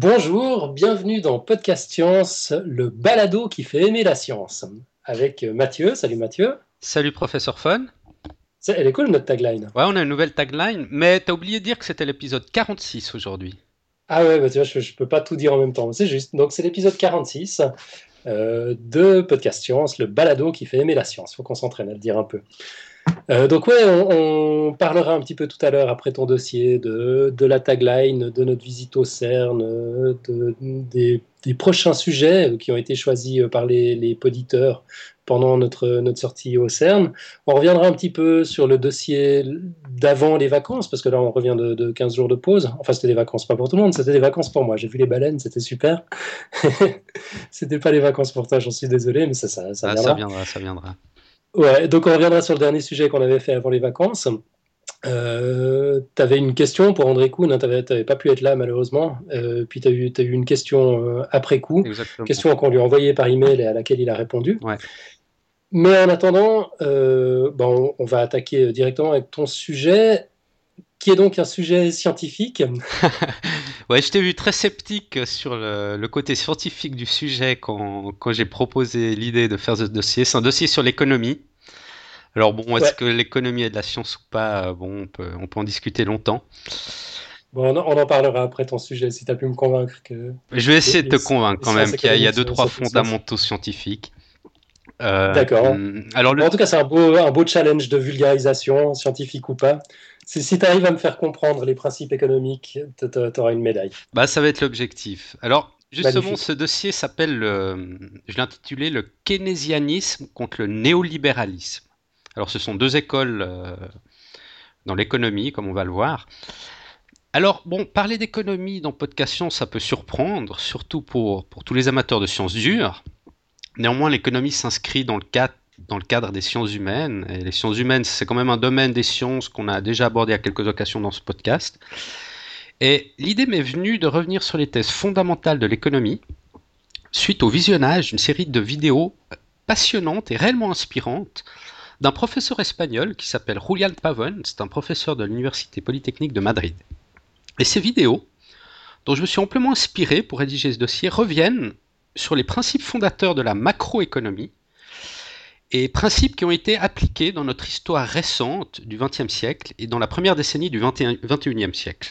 Bonjour, bienvenue dans Podcast Science, le balado qui fait aimer la science. Avec Mathieu. Salut Mathieu. Salut professeur Fun. Elle est cool notre tagline. Ouais, on a une nouvelle tagline, mais t'as oublié de dire que c'était l'épisode 46 aujourd'hui. Ah ouais, bah tu vois, je peux pas tout dire en même temps. C'est juste. Donc c'est l'épisode 46 de Podcast Science, le balado qui fait aimer la science. Faut qu'on s'entraîne à le dire un peu. Donc ouais, on parlera un petit peu tout à l'heure après ton dossier de la tagline, de notre visite au CERN, des prochains sujets qui ont été choisis par les poditeurs pendant notre sortie au CERN. On reviendra un petit peu sur le dossier d'avant les vacances, parce que là on revient de 15 jours de pause. Enfin c'était des vacances pas pour tout le monde, c'était des vacances pour moi. J'ai vu les baleines, c'était super. C'était pas les vacances pour toi, j'en suis désolé, mais ça Ah, ça viendra. viendra, ça viendra. Ouais, donc on reviendra sur le dernier sujet qu'on avait fait avant les vacances. Tu avais une question pour André Kuhn, hein, tu n'avais pas pu être là malheureusement. Puis t'as eu une question après coup, Exactement. question qu'on lui a envoyée par email et à laquelle il a répondu. Ouais. Mais en attendant, on va attaquer directement avec ton sujet, qui est donc un sujet scientifique. Ouais, je t'ai vu très sceptique sur le côté scientifique du sujet quand j'ai proposé l'idée de faire ce dossier. C'est un dossier sur l'économie. Alors bon, est-ce Ouais, que l'économie est de la science ou pas? Bon, on peut en discuter longtemps. bon, on en parlera après ton sujet, si tu as pu me convaincre que Je vais essayer de les, te convaincre les quand même sciences qu'il y a économiques deux, trois c'est une science. fondamentaux scientifiques. Euh, D'accord. alors Bon, en tout cas, c'est un beau challenge de vulgarisation, scientifique ou pas. Si tu arrives à me faire comprendre les principes économiques, tu auras une médaille. bah, ça va être l'objectif. Alors, justement, ce Magnifique. dossier s'appelle, je l'ai intitulé le keynésianisme contre le néolibéralisme. Alors, ce sont deux écoles dans l'économie, comme on va le voir. Alors, bon, parler d'économie dans Podcast Science, ça peut surprendre, surtout pour tous les amateurs de sciences dures. Néanmoins, l'économie s'inscrit dans le cadre des sciences humaines. Et les sciences humaines, c'est quand même un domaine des sciences qu'on a déjà abordé à quelques occasions dans ce podcast. Et l'idée m'est venue de revenir sur les thèses fondamentales de l'économie suite au visionnage d'une série de vidéos passionnantes et réellement inspirantes d'un professeur espagnol qui s'appelle Julián Pavón, c'est un professeur de l'Université Polytechnique de Madrid. Et ces vidéos, dont je me suis amplement inspiré pour rédiger ce dossier, reviennent sur les principes fondateurs de la macroéconomie et principes qui ont été appliqués dans notre histoire récente du XXe siècle et dans la première décennie du XXIe siècle.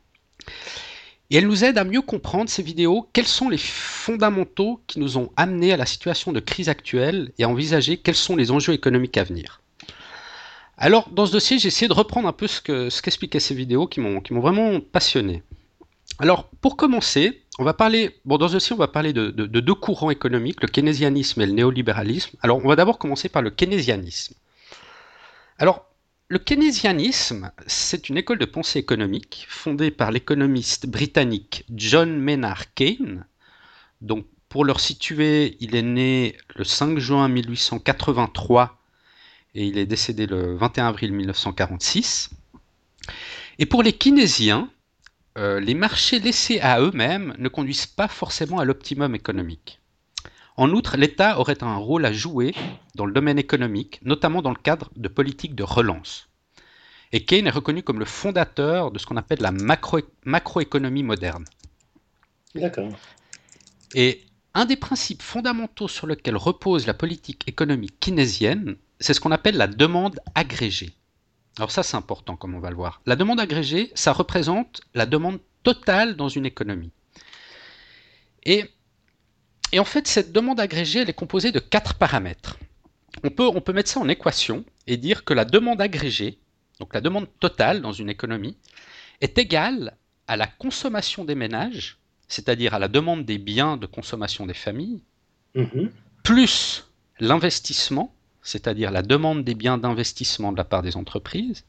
Et elle nous aide à mieux comprendre ces vidéos, quels sont les fondamentaux qui nous ont amenés à la situation de crise actuelle et à envisager quels sont les enjeux économiques à venir. Alors, dans ce dossier, j'ai essayé de reprendre un peu ce qu'expliquaient ces vidéos qui m'ont vraiment passionné. Alors, pour commencer, dans ce dossier, on va parler de deux courants économiques, le keynésianisme et le néolibéralisme. Alors, on va d'abord commencer par le keynésianisme. Alors, le keynésianisme, c'est une école de pensée économique fondée par l'économiste britannique John Maynard Keynes. Donc, pour le resituer, il est né le 5 juin 1883 et il est décédé le 21 avril 1946. Et pour les keynésiens, les marchés laissés à eux-mêmes ne conduisent pas forcément à l'optimum économique. En outre, l'État aurait un rôle à jouer dans le domaine économique, notamment dans le cadre de politiques de relance. Et Keynes est reconnu comme le fondateur de ce qu'on appelle la macroéconomie moderne. D'accord. Et un des principes fondamentaux sur lesquels repose la politique économique keynésienne, c'est ce qu'on appelle la demande agrégée. Alors ça, c'est important, comme on va le voir. La demande agrégée, ça représente la demande totale dans une économie. Et, et en fait, cette demande agrégée, elle est composée de 4 paramètres. On peut mettre ça en équation et dire que la demande agrégée, donc la demande totale dans une économie, est égale à la consommation des ménages, c'est-à-dire à la demande des biens de consommation des familles, Mhm. plus l'investissement, c'est-à-dire la demande des biens d'investissement de la part des entreprises,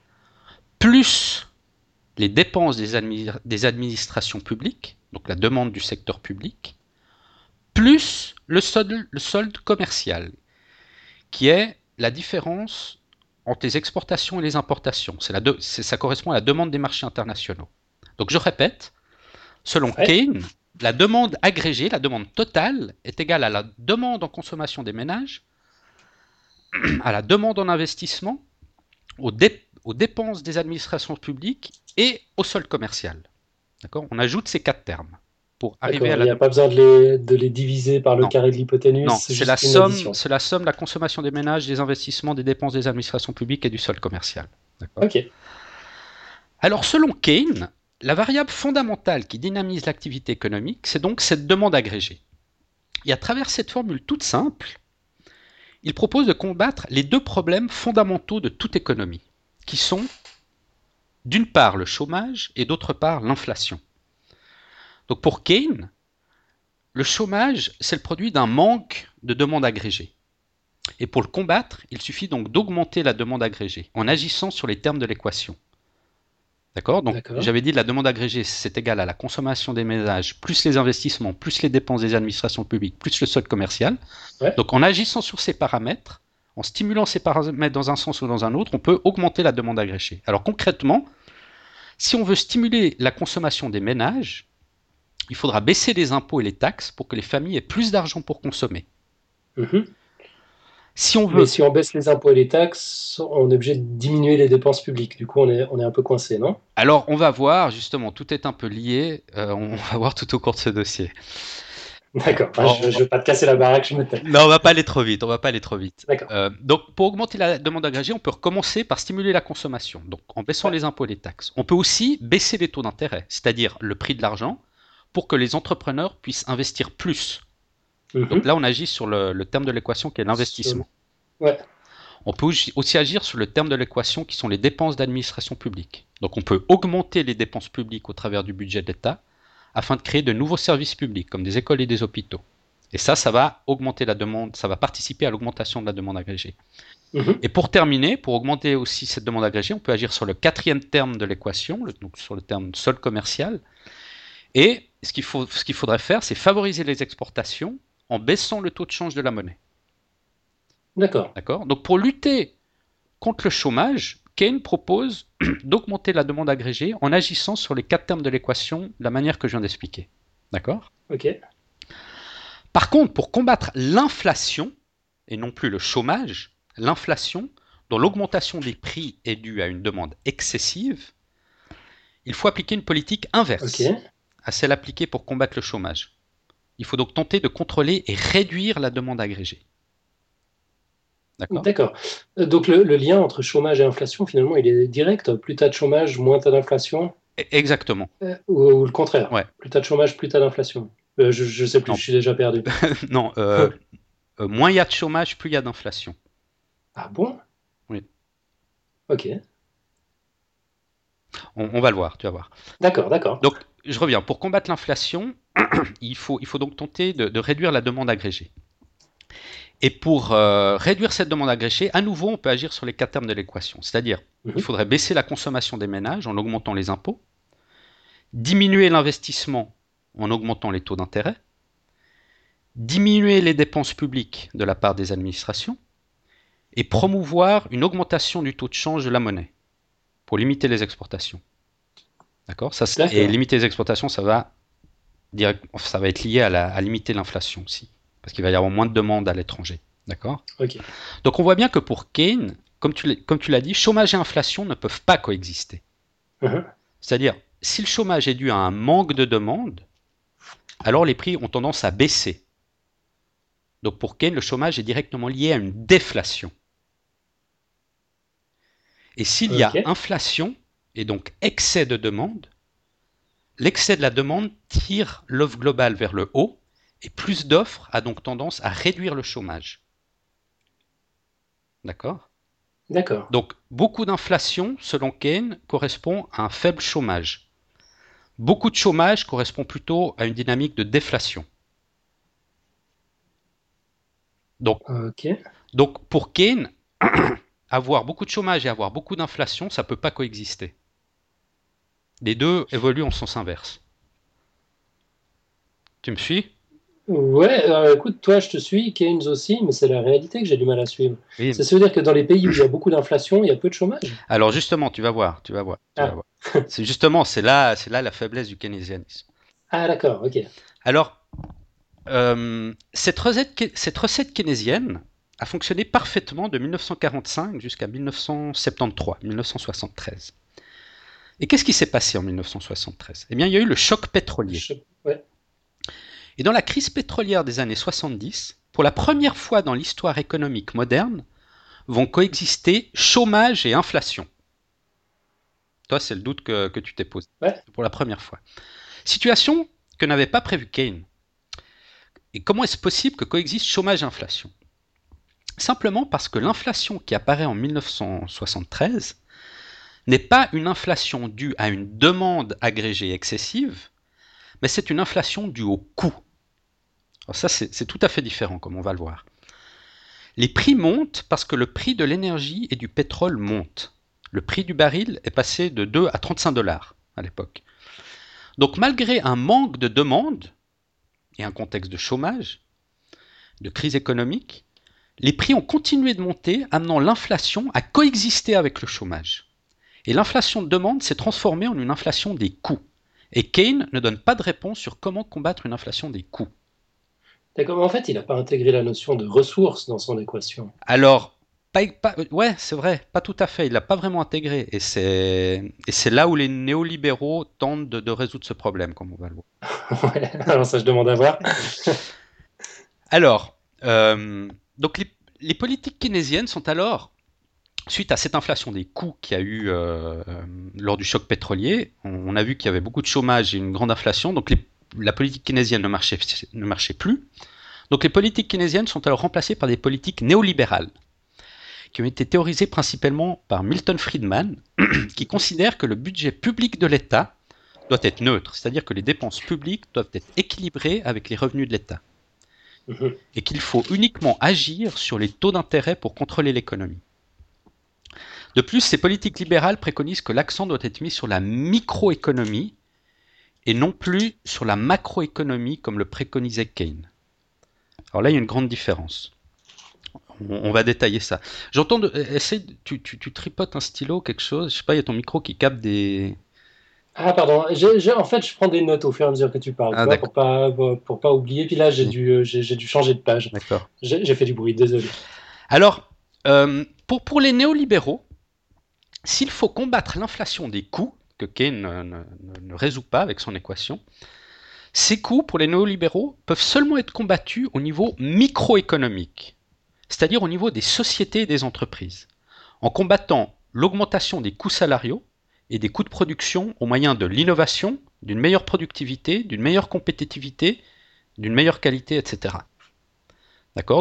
plus les dépenses des administrations publiques, donc la demande du secteur public, plus le solde commercial, qui est la différence entre les exportations et les importations. Ça correspond à la demande des marchés internationaux. Donc je répète, selon Ouais. Keynes, la demande agrégée, la demande totale, est égale à la demande en consommation des ménages, à la demande en investissement, aux dépenses des administrations publiques et au solde commercial. D'accord ? On ajoute ces 4 termes. pour arriver à Il n'y a pas besoin de les diviser par le carré de l'hypoténuse. Non, c'est c'est juste la somme de la consommation des ménages, des investissements, des dépenses des administrations publiques et du solde commercial. Ok. Alors, selon Keynes, la variable fondamentale qui dynamise l'activité économique, c'est donc cette demande agrégée. Et à travers cette formule toute simple, il propose de combattre les deux problèmes fondamentaux de toute économie, qui sont d'une part le chômage et d'autre part l'inflation. Donc pour Keynes, le chômage, c'est le produit d'un manque de demande agrégée. Et pour le combattre, il suffit donc d'augmenter la demande agrégée en agissant sur les termes de l'équation. D'accord ? Donc j'avais dit la demande agrégée, c'est égal à la consommation des ménages, plus les investissements, plus les dépenses des administrations publiques, plus le solde commercial. Ouais. Donc en agissant sur ces paramètres, en stimulant ces paramètres dans un sens ou dans un autre, on peut augmenter la demande agrégée. Alors concrètement, si on veut stimuler la consommation des ménages, il faudra baisser les impôts et les taxes pour que les familles aient plus d'argent pour consommer. Mmh. Mais si on baisse les impôts et les taxes, on est obligé de diminuer les dépenses publiques. Du coup, on est un peu coincé, non ? Alors, on va voir, justement, tout est un peu lié. On va voir tout au cours de ce dossier. D'accord, je ne vais pas te casser la baraque, je me tais. Non, on va pas aller trop vite, D'accord. Donc, pour augmenter la demande agrégée, on peut recommencer par stimuler la consommation, donc en baissant les impôts et les taxes. On peut aussi baisser les taux d'intérêt, c'est-à-dire le prix de l'argent, pour que les entrepreneurs puissent investir plus. Donc là, on agit sur le terme de l'équation qui est l'investissement. Ouais. On peut aussi agir sur le terme de l'équation qui sont les dépenses d'administration publique. Donc on peut augmenter les dépenses publiques au travers du budget de l'État afin de créer de nouveaux services publics comme des écoles et des hôpitaux. Et ça va augmenter la demande, ça va participer à l'augmentation de la demande agrégée. Et pour terminer, pour augmenter aussi cette demande agrégée, on peut agir sur le quatrième terme de l'équation, donc sur le terme solde commercial. Et ce qu'il faudrait faire, c'est favoriser les exportations en baissant le taux de change de la monnaie. D'accord. Donc pour lutter contre le chômage, Keynes propose d'augmenter la demande agrégée en agissant sur les 4 termes de l'équation de la manière que je viens d'expliquer. D'accord ? Ok. Par contre, pour combattre l'inflation, et non plus le chômage, l'inflation, dont l'augmentation des prix est due à une demande excessive, il faut appliquer une politique inverse à celle appliquée pour combattre le chômage. Il faut donc tenter de contrôler et réduire la demande agrégée. D'accord. Donc le lien entre chômage et inflation, finalement, il est direct. Plus tu as de chômage, moins tu as d'inflation. Exactement. Ou le contraire. Ouais. Plus tu as de chômage, plus tu as d'inflation. Je sais plus, je suis déjà perdu. Non, moins il y a de chômage, plus il y a d'inflation. Ah bon ? Oui. Ok. On va le voir, tu vas voir. D'accord. Donc, je reviens. Pour combattre l'inflation, il faut donc tenter de réduire la demande agrégée. Et pour réduire cette demande agrégée, à nouveau, on peut agir sur les 4 termes de l'équation. C'est-à-dire, il faudrait baisser la consommation des ménages en augmentant les impôts, diminuer l'investissement en augmentant les taux d'intérêt, diminuer les dépenses publiques de la part des administrations et promouvoir une augmentation du taux de change de la monnaie pour limiter les exportations. D'accord ? Et limiter les exportations, ça va être lié à limiter l'inflation aussi. Parce qu'il va y avoir moins de demandes à l'étranger. D'accord ? Okay. Donc on voit bien que pour Keynes, comme tu l'as dit, chômage et inflation ne peuvent pas coexister. C'est-à-dire, si le chômage est dû à un manque de demande, alors les prix ont tendance à baisser. Donc pour Keynes, le chômage est directement lié à une déflation. Et s'il y a inflation, et donc excès de demande, l'excès de la demande tire l'offre globale vers le haut, et plus d'offres a donc tendance à réduire le chômage. D'accord ? Donc, beaucoup d'inflation, selon Keynes, correspond à un faible chômage. Beaucoup de chômage correspond plutôt à une dynamique de déflation. Donc pour Keynes, avoir beaucoup de chômage et avoir beaucoup d'inflation, ça ne peut pas coexister. Les deux évoluent en sens inverse. Tu me suis ? Ouais, écoute, toi, je te suis, Keynes aussi, mais c'est la réalité que j'ai du mal à suivre. Oui. Ça veut dire que dans les pays où il y a beaucoup d'inflation, il y a peu de chômage ? Alors justement, tu vas voir. C'est là la faiblesse du keynésianisme. Ah d'accord, ok. Alors, cette recette keynésienne a fonctionné parfaitement de 1945 jusqu'à 1973. Et qu'est-ce qui s'est passé en 1973 ? Eh bien, il y a eu le choc pétrolier. Et dans la crise pétrolière des années 70, pour la première fois dans l'histoire économique moderne, vont coexister chômage et inflation. Toi, c'est le doute que tu t'es posé. Ouais. Pour la première fois. Situation que n'avait pas prévu Keynes. Et comment est-ce possible que coexistent chômage et inflation ? Simplement parce que l'inflation qui apparaît en 1973 n'est pas une inflation due à une demande agrégée excessive, mais c'est une inflation due au coût. Alors ça, c'est tout à fait différent, comme on va le voir. Les prix montent parce que le prix de l'énergie et du pétrole monte. Le prix du baril est passé de 2 à 35 dollars à l'époque. Donc malgré un manque de demande et un contexte de chômage, de crise économique, les prix ont continué de monter, amenant l'inflation à coexister avec le chômage. Et l'inflation de demande s'est transformée en une inflation des coûts. Et Keynes ne donne pas de réponse sur comment combattre une inflation des coûts. D'accord, mais en fait, il n'a pas intégré la notion de ressources dans son équation. Alors, ouais, c'est vrai, pas tout à fait, il l'a pas vraiment intégré. Et c'est là où les néolibéraux tentent de résoudre ce problème, comme on va le voir. Ouais, alors ça, je demande à voir. Alors, donc les politiques keynésiennes sont alors, suite à cette inflation des coûts qu'il y a eu lors du choc pétrolier, on a vu qu'il y avait beaucoup de chômage et une grande inflation, donc la politique keynésienne ne marchait plus. Donc les politiques keynésiennes sont alors remplacées par des politiques néolibérales, qui ont été théorisées principalement par Milton Friedman, qui considère que le budget public de l'État doit être neutre, c'est-à-dire que les dépenses publiques doivent être équilibrées avec les revenus de l'État, et qu'il faut uniquement agir sur les taux d'intérêt pour contrôler l'économie. De plus, ces politiques libérales préconisent que l'accent doit être mis sur la microéconomie et non plus sur la macroéconomie comme le préconisait Keynes. Alors là, il y a une grande différence. On va détailler ça. J'entends, tu tripotes un stylo, quelque chose, je sais pas, il y a ton micro qui capte des... Ah, pardon. En fait, je prends des notes au fur et à mesure que tu parles, Ah, tu vois, pour pas oublier. Puis là, j'ai dû changer de page. D'accord. J'ai fait du bruit, désolé. Alors, pour les néolibéraux, s'il faut combattre l'inflation des coûts, que Keynes ne résout pas avec son équation, ces coûts, pour les néolibéraux, peuvent seulement être combattus au niveau microéconomique, c'est-à-dire au niveau des sociétés et des entreprises, en combattant l'augmentation des coûts salariaux et des coûts de production au moyen de l'innovation, d'une meilleure productivité, d'une meilleure compétitivité, d'une meilleure qualité, etc. D'accord ?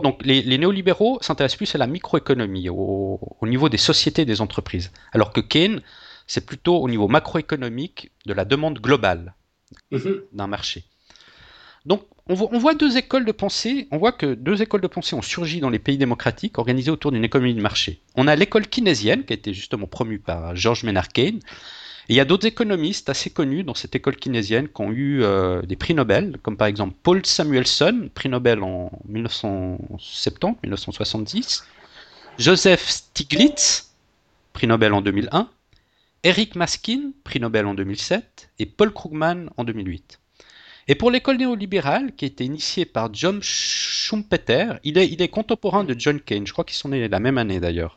Donc les néolibéraux s'intéressent plus à la microéconomie, au niveau des sociétés et des entreprises, alors que Keynes, c'est plutôt au niveau macroéconomique de la demande globale d'un marché. Donc on voit deux écoles de pensée, on voit que deux écoles de pensée ont surgi dans les pays démocratiques organisées autour d'une économie de marché. On a l'école keynésienne qui a été justement promue par George Maynard Keynes, et il y a d'autres économistes assez connus dans cette école keynésienne qui ont eu des prix Nobel, comme par exemple Paul Samuelson, prix Nobel en 1970, Joseph Stiglitz, prix Nobel en 2001, Eric Maskin, prix Nobel en 2007, et Paul Krugman en 2008. Et pour l'école néolibérale, qui a été initiée par John Schumpeter, il est contemporain de John Keynes, je crois qu'ils sont nés la même année d'ailleurs.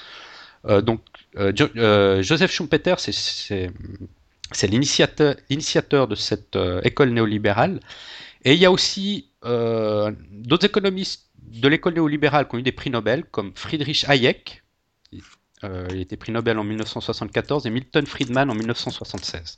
Joseph Schumpeter, c'est l'initiateur de cette école néolibérale. Et il y a aussi d'autres économistes de l'école néolibérale qui ont eu des prix Nobel, comme Friedrich Hayek, il a été prix Nobel en 1974, et Milton Friedman en 1976.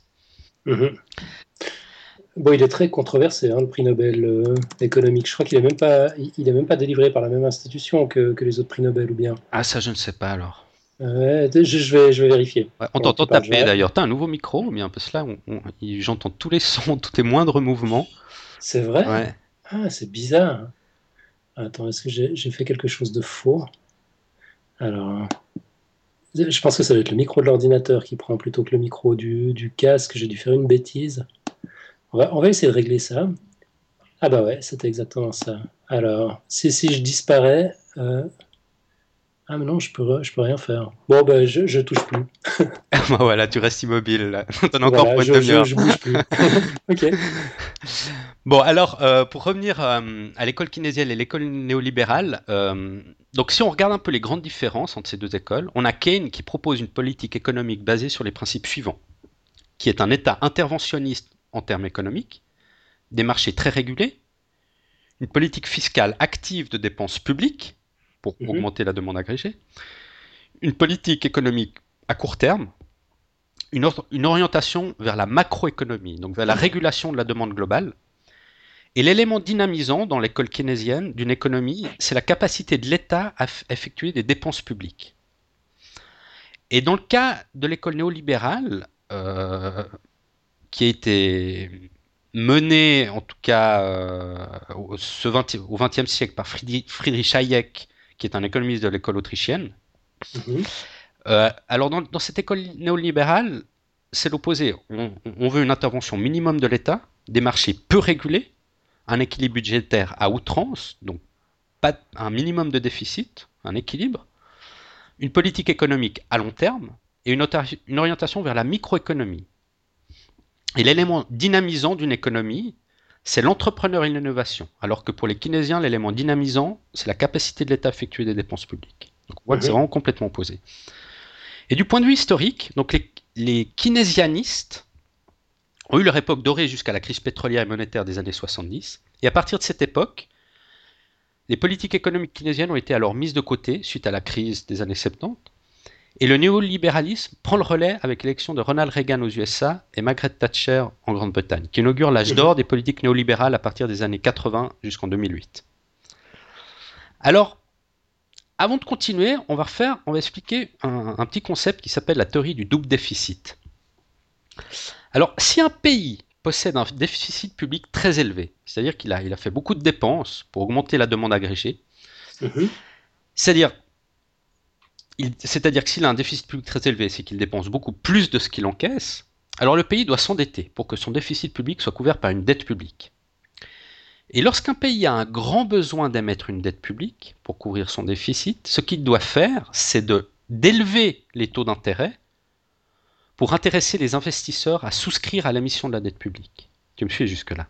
Bon, il est très controversé, le prix Nobel économique. Je crois qu'il n'est même pas délivré par la même institution que les autres prix Nobel, ou bien. Ah, ça, je ne sais pas alors. Je vais vérifier. Ouais, on t'entend taper d'ailleurs. T'as un nouveau micro, mais un peu cela, j'entends tous les sons, tous tes moindres mouvements. C'est vrai ? Ouais. Ah, c'est bizarre. Attends, est-ce que j'ai fait quelque chose de faux ? Alors, je pense que ça doit être le micro de l'ordinateur qui prend plutôt que le micro du casque. J'ai dû faire une bêtise. On va essayer de régler ça. Ah bah ouais, c'était exactement ça. Alors, si je disparais... Ah mais non, je peux rien faire. Bon, bah je touche plus. Voilà, tu restes immobile là. T'en as encore pour une demi-heure. Je bouge plus. Ok. Bon, alors, pour revenir à l'école keynésienne et l'école néolibérale, donc si on regarde un peu les grandes différences entre ces deux écoles, on a Keynes qui propose une politique économique basée sur les principes suivants, qui est un État interventionniste en termes économiques, des marchés très régulés, une politique fiscale active de dépenses publiques pour augmenter la demande agrégée, une politique économique à court terme, une orientation vers la macroéconomie, donc vers la régulation de la demande globale. Et l'élément dynamisant dans l'école keynésienne d'une économie, c'est la capacité de l'État à effectuer des dépenses publiques. Et dans le cas de l'école néolibérale, qui a été menée, en tout cas au XXe siècle, par Friedrich Hayek, qui est un économiste de l'école autrichienne. Alors dans cette école néolibérale, c'est l'opposé. On veut une intervention minimum de l'État, des marchés peu régulés, un équilibre budgétaire à outrance, donc pas un minimum de déficit, un équilibre, une politique économique à long terme et une orientation vers la microéconomie. Et l'élément dynamisant d'une économie, c'est l'entrepreneur et l'innovation, alors que pour les keynésiens, l'élément dynamisant, c'est la capacité de l'État à effectuer des dépenses publiques. Donc on voit que c'est vraiment complètement opposé. Et du point de vue historique, donc les keynésianistes ont eu leur époque dorée jusqu'à la crise pétrolière et monétaire des années 70. Et à partir de cette époque, les politiques économiques keynésiennes ont été alors mises de côté suite à la crise des années 70. Et le néolibéralisme prend le relais avec l'élection de Ronald Reagan aux USA et Margaret Thatcher en Grande-Bretagne, qui inaugure l'âge d'or des politiques néolibérales à partir des années 80 jusqu'en 2008. Alors, avant de continuer, on va expliquer un petit concept qui s'appelle la théorie du double déficit. Alors, si un pays possède un déficit public très élevé, c'est-à-dire qu'il a fait beaucoup de dépenses pour augmenter la demande agrégée, c'est-à-dire que s'il a un déficit public très élevé, c'est qu'il dépense beaucoup plus de ce qu'il encaisse, alors le pays doit s'endetter pour que son déficit public soit couvert par une dette publique. Et lorsqu'un pays a un grand besoin d'émettre une dette publique pour couvrir son déficit, ce qu'il doit faire, c'est d'élever les taux d'intérêt pour intéresser les investisseurs à souscrire à l'émission de la dette publique. Tu me suis jusque-là?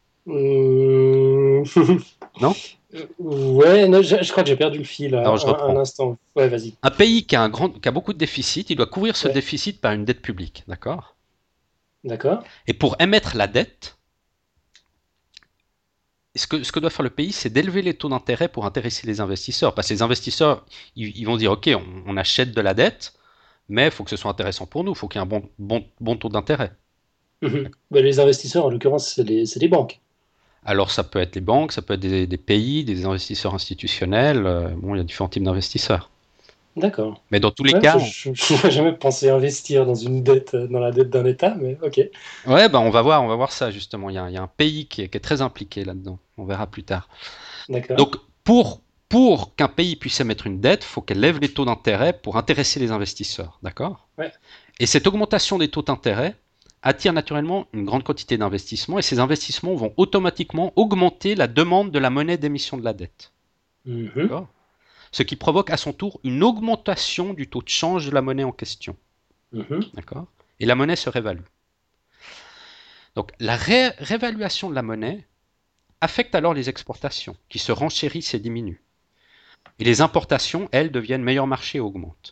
Non? Ouais, non, je crois que j'ai perdu le fil Alors, je reprends. un instant. Ouais, vas-y. Un pays qui a beaucoup de déficit, il doit couvrir ce déficit par une dette publique, d'accord? D'accord. Et pour émettre la dette, ce que doit faire le pays, c'est d'élever les taux d'intérêt pour intéresser les investisseurs. Parce que les investisseurs, ils vont dire, OK, on achète de la dette, mais il faut que ce soit intéressant pour nous, il faut qu'il y ait un bon taux d'intérêt. Les investisseurs, en l'occurrence, c'est les banques. Alors ça peut être les banques, ça peut être des pays, des investisseurs institutionnels, il y a différents types d'investisseurs. D'accord. Mais dans tous les cas... Je n'ai jamais pensé investir dans la dette d'un État, mais ok. Ouais, on va voir ça justement, il y a un pays qui est très impliqué là-dedans, on verra plus tard. D'accord. Donc pour qu'un pays puisse émettre une dette, il faut qu'elle lève les taux d'intérêt pour intéresser les investisseurs, d'accord? Ouais. Et cette augmentation des taux d'intérêt attire naturellement une grande quantité d'investissements et ces investissements vont automatiquement augmenter la demande de la monnaie d'émission de la dette. D'accord? Ce qui provoque à son tour une augmentation du taux de change de la monnaie en question. D'accord? Et la monnaie se révalue. Donc la réévaluation de la monnaie affecte alors les exportations qui se renchérissent et diminuent. Et les importations, elles, deviennent meilleur marché et augmentent.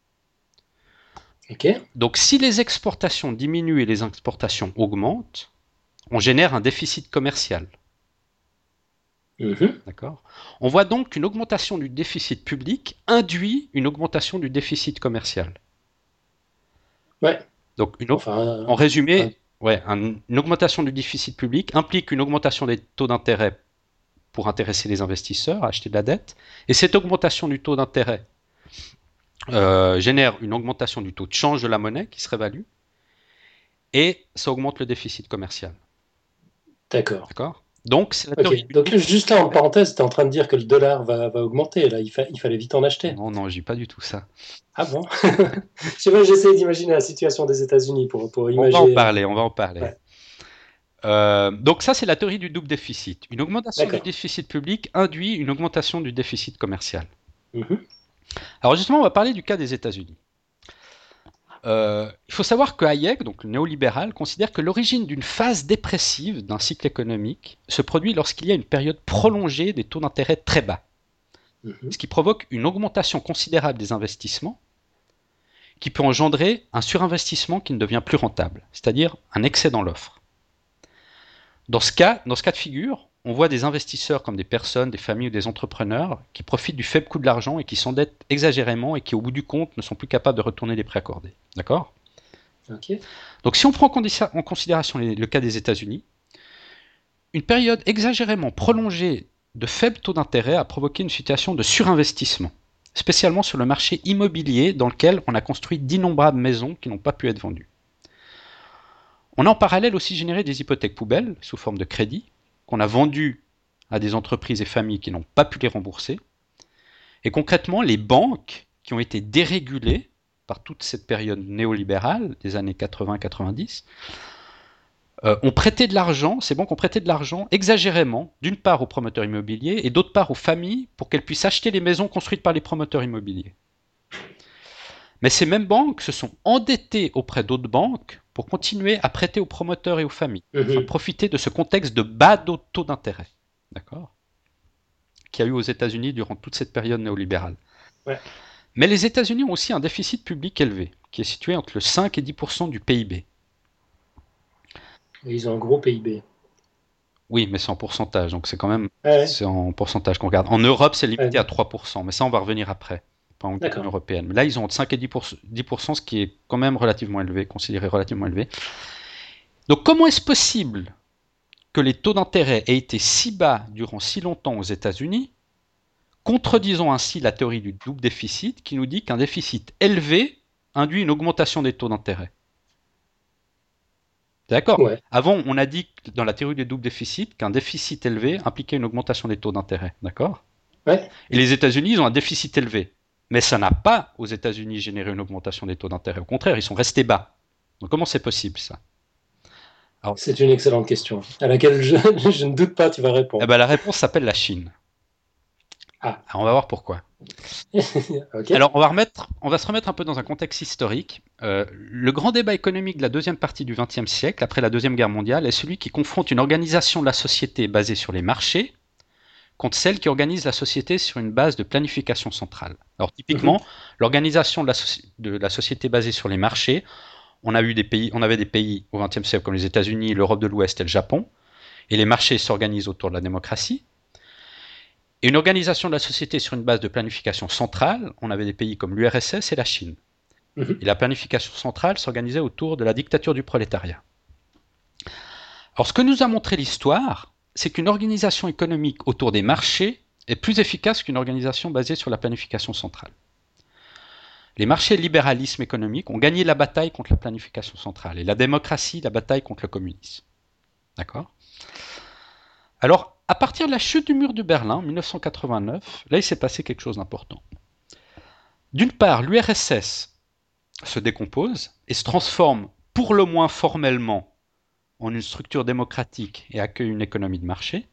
Okay. Donc si les exportations diminuent et les exportations augmentent, on génère un déficit commercial. D'accord. On voit donc qu'une augmentation du déficit public induit une augmentation du déficit commercial. Ouais. Donc en résumé, une augmentation du déficit public implique une augmentation des taux d'intérêt pour intéresser les investisseurs à acheter de la dette, et cette augmentation du taux d'intérêt génère une augmentation du taux de change de la monnaie qui se révalue, et ça augmente le déficit commercial. D'accord. Donc, c'est la théorie. Donc, juste là, en parenthèse, tu es en train de dire que le dollar va augmenter. Là, il fallait vite en acheter. Non, je dis pas du tout ça. Ah bon? Je sais pas, j'essaie d'imaginer la situation des États-Unis pour imaginer. On va en parler. Ouais. Donc ça, c'est la théorie du double déficit. Une augmentation du déficit public induit une augmentation du déficit commercial. Alors justement, on va parler du cas des États-Unis. Il faut savoir que Hayek, donc le néolibéral, considère que l'origine d'une phase dépressive d'un cycle économique se produit lorsqu'il y a une période prolongée des taux d'intérêt très bas, ce qui provoque une augmentation considérable des investissements qui peut engendrer un surinvestissement qui ne devient plus rentable, c'est-à-dire un excès dans l'offre. Dans ce cas de figure, on voit des investisseurs comme des personnes, des familles ou des entrepreneurs qui profitent du faible coût de l'argent et qui s'endettent exagérément et qui, au bout du compte, ne sont plus capables de retourner les prêts accordés. D'accord ? Ok. Donc, si on prend en considération le cas des États-Unis, une période exagérément prolongée de faibles taux d'intérêt a provoqué une situation de surinvestissement, spécialement sur le marché immobilier dans lequel on a construit d'innombrables maisons qui n'ont pas pu être vendues. On a en parallèle aussi généré des hypothèques poubelles sous forme de crédit qu'on a vendues à des entreprises et familles qui n'ont pas pu les rembourser. Et concrètement, les banques qui ont été dérégulées par toute cette période néolibérale des années 80-90 ont prêté de l'argent, ces banques ont prêté de l'argent exagérément, d'une part aux promoteurs immobiliers et d'autre part aux familles pour qu'elles puissent acheter les maisons construites par les promoteurs immobiliers. Mais ces mêmes banques se sont endettées auprès d'autres banques pour continuer à prêter aux promoteurs et aux familles, afin de profiter de ce contexte de bas taux d'intérêt, d'accord, qu'il y a eu aux États-Unis durant toute cette période néolibérale. Ouais. Mais les États-Unis ont aussi un déficit public élevé, qui est situé entre le 5 et 10% du PIB. Et ils ont un gros PIB. Oui, mais c'est en pourcentage, donc c'est quand même Ouais. c'est en pourcentage qu'on regarde. En Europe, c'est limité à 3%, mais ça, on va revenir après, pas en Union européenne. Mais là, ils ont entre 5 et 10%, ce qui est quand même relativement élevé, considéré relativement élevé. Donc, comment est-ce possible que les taux d'intérêt aient été si bas durant si longtemps aux États-Unis, contredisant ainsi la théorie du double déficit qui nous dit qu'un déficit élevé induit une augmentation des taux d'intérêt. D'accord. Ouais. Avant, on a dit dans la théorie du double déficit qu'un déficit élevé impliquait une augmentation des taux d'intérêt. D'accord. Ouais. Et les États-Unis, ils ont un déficit élevé. Mais ça n'a pas, aux États-Unis, généré une augmentation des taux d'intérêt. Au contraire, ils sont restés bas. Donc comment c'est possible, ça? Alors, c'est une excellente question, à laquelle je ne doute pas tu vas répondre. La réponse s'appelle la Chine. Ah. Alors, on va voir pourquoi. Okay. Alors, on va se remettre un peu dans un contexte historique. Le grand débat économique de la deuxième partie du XXe siècle, après la Deuxième Guerre mondiale, est celui qui confronte une organisation de la société basée sur les marchés contre celle qui organise la société sur une base de planification centrale. Alors, typiquement, l'organisation de la société basée sur les marchés, on avait des pays au XXe siècle comme les États-Unis, l'Europe de l'Ouest et le Japon, et les marchés s'organisent autour de la démocratie. Et une organisation de la société sur une base de planification centrale, on avait des pays comme l'URSS et la Chine. Et la planification centrale s'organisait autour de la dictature du prolétariat. Alors, ce que nous a montré l'histoire, c'est qu'une organisation économique autour des marchés est plus efficace qu'une organisation basée sur la planification centrale. Les marchés et le libéralisme économique ont gagné la bataille contre la planification centrale et la démocratie la bataille contre le communisme. D'accord ? Alors, à partir de la chute du mur de Berlin en 1989, là il s'est passé quelque chose d'important. D'une part, l'URSS se décompose et se transforme pour le moins formellement en une structure démocratique et accueille une économie de marché.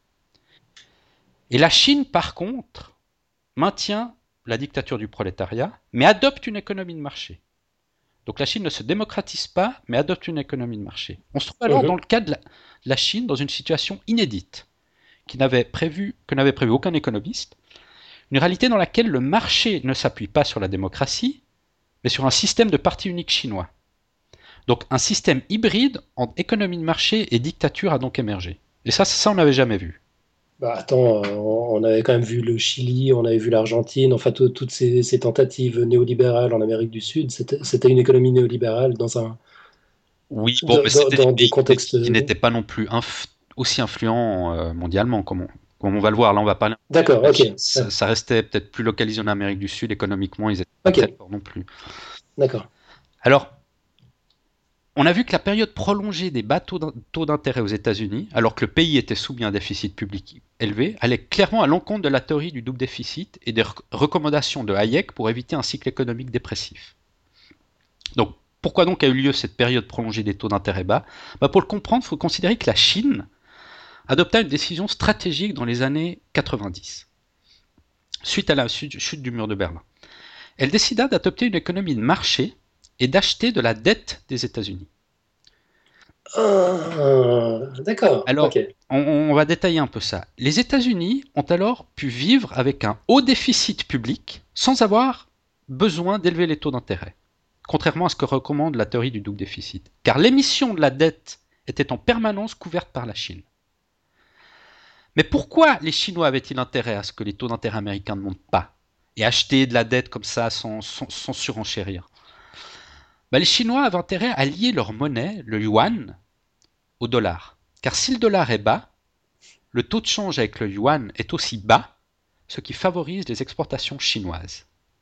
Et la Chine, par contre, maintient la dictature du prolétariat, mais adopte une économie de marché. Donc la Chine ne se démocratise pas, mais adopte une économie de marché. On se trouve alors dans le cas de la Chine dans une situation inédite, que n'avait prévu aucun économiste, une réalité dans laquelle le marché ne s'appuie pas sur la démocratie, mais sur un système de parti unique chinois. Donc un système hybride entre économie de marché et dictature a donc émergé. Et ça on n'avait jamais vu. Bah attends, on avait quand même vu le Chili, on avait vu l'Argentine, enfin toutes ces tentatives néolibérales en Amérique du Sud, c'était une économie néolibérale dans un... Oui, bon, mais c'était des contextes qui n'étaient pas non plus aussi influents mondialement, comme on va le voir. Là, on va pas. D'accord, ok. Ça restait peut-être plus localisé en Amérique du Sud, économiquement, ils étaient pas très forts non plus. D'accord. Alors, on a vu que la période prolongée des bas taux d'intérêt aux États-Unis, alors que le pays était soumis à un déficit public élevé, allait clairement à l'encontre de la théorie du double déficit et des recommandations de Hayek pour éviter un cycle économique dépressif. Donc, pourquoi donc a eu lieu cette période prolongée des taux d'intérêt bas ? Pour le comprendre, il faut considérer que la Chine adopta une décision stratégique dans les années 90, suite à la chute du mur de Berlin. Elle décida d'adopter une économie de marché et d'acheter de la dette des États-Unis. D'accord. Alors, on va détailler un peu ça. Les États-Unis ont alors pu vivre avec un haut déficit public sans avoir besoin d'élever les taux d'intérêt, contrairement à ce que recommande la théorie du double déficit, car l'émission de la dette était en permanence couverte par la Chine. Mais pourquoi les Chinois avaient-ils intérêt à ce que les taux d'intérêt américains ne montent pas et acheter de la dette comme ça sans surenchérir? Les Chinois avaient intérêt à lier leur monnaie, le yuan, au dollar. Car si le dollar est bas, le taux de change avec le yuan est aussi bas, ce qui favorise les exportations chinoises.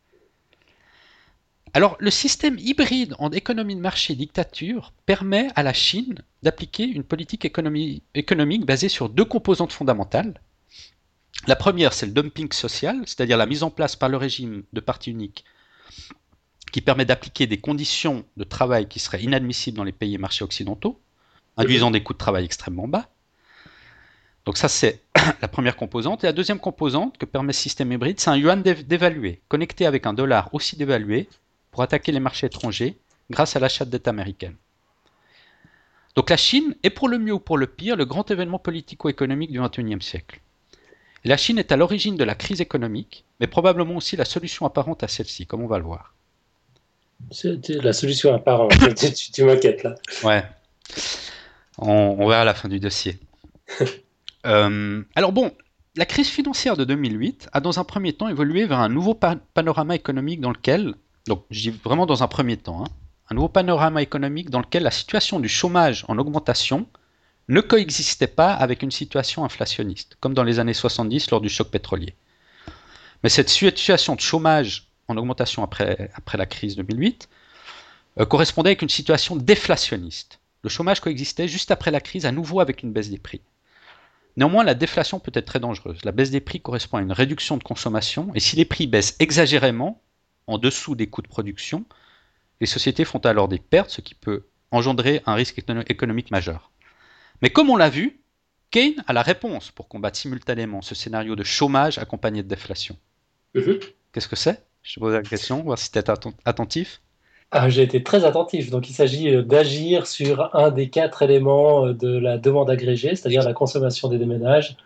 Alors, le système hybride en économie de marché et dictature permet à la Chine d'appliquer une politique économique basée sur deux composantes fondamentales. La première, c'est le dumping social, c'est-à-dire la mise en place par le régime de parti unique qui permet d'appliquer des conditions de travail qui seraient inadmissibles dans les pays et marchés occidentaux, induisant des coûts de travail extrêmement bas. Donc ça, c'est la première composante. Et la deuxième composante que permet ce système hybride, c'est un yuan dévalué, connecté avec un dollar aussi dévalué, pour attaquer les marchés étrangers grâce à l'achat de dette américaine. Donc la Chine est pour le mieux ou pour le pire le grand événement politico-économique du XXIe siècle. Et la Chine est à l'origine de la crise économique, mais probablement aussi la solution apparente à celle-ci, comme on va le voir. C'est la solution apparente, tu m'inquiètes là. Ouais, on verra à la fin du dossier. Alors bon, la crise financière de 2008 a dans un premier temps évolué vers un nouveau panorama économique dans lequel, donc je dis vraiment dans un premier temps, un nouveau panorama économique dans lequel la situation du chômage en augmentation ne coexistait pas avec une situation inflationniste, comme dans les années 70 lors du choc pétrolier. Mais cette situation de chômage en augmentation après la crise 2008 correspondait avec une situation déflationniste. Le chômage coexistait juste après la crise à nouveau avec une baisse des prix. Néanmoins, la déflation peut être très dangereuse. La baisse des prix correspond à une réduction de consommation, et si les prix baissent exagérément, en dessous des coûts de production, les sociétés font alors des pertes, ce qui peut engendrer un risque économique majeur. Mais comme on l'a vu, Keynes a la réponse pour combattre simultanément ce scénario de chômage accompagné de déflation. Qu'est-ce que c'est? Je te pose la question, voir si tu es attentif. J'ai été très attentif. Donc, il s'agit d'agir sur un des 4 éléments de la demande agrégée, c'est-à-dire la consommation des ménages,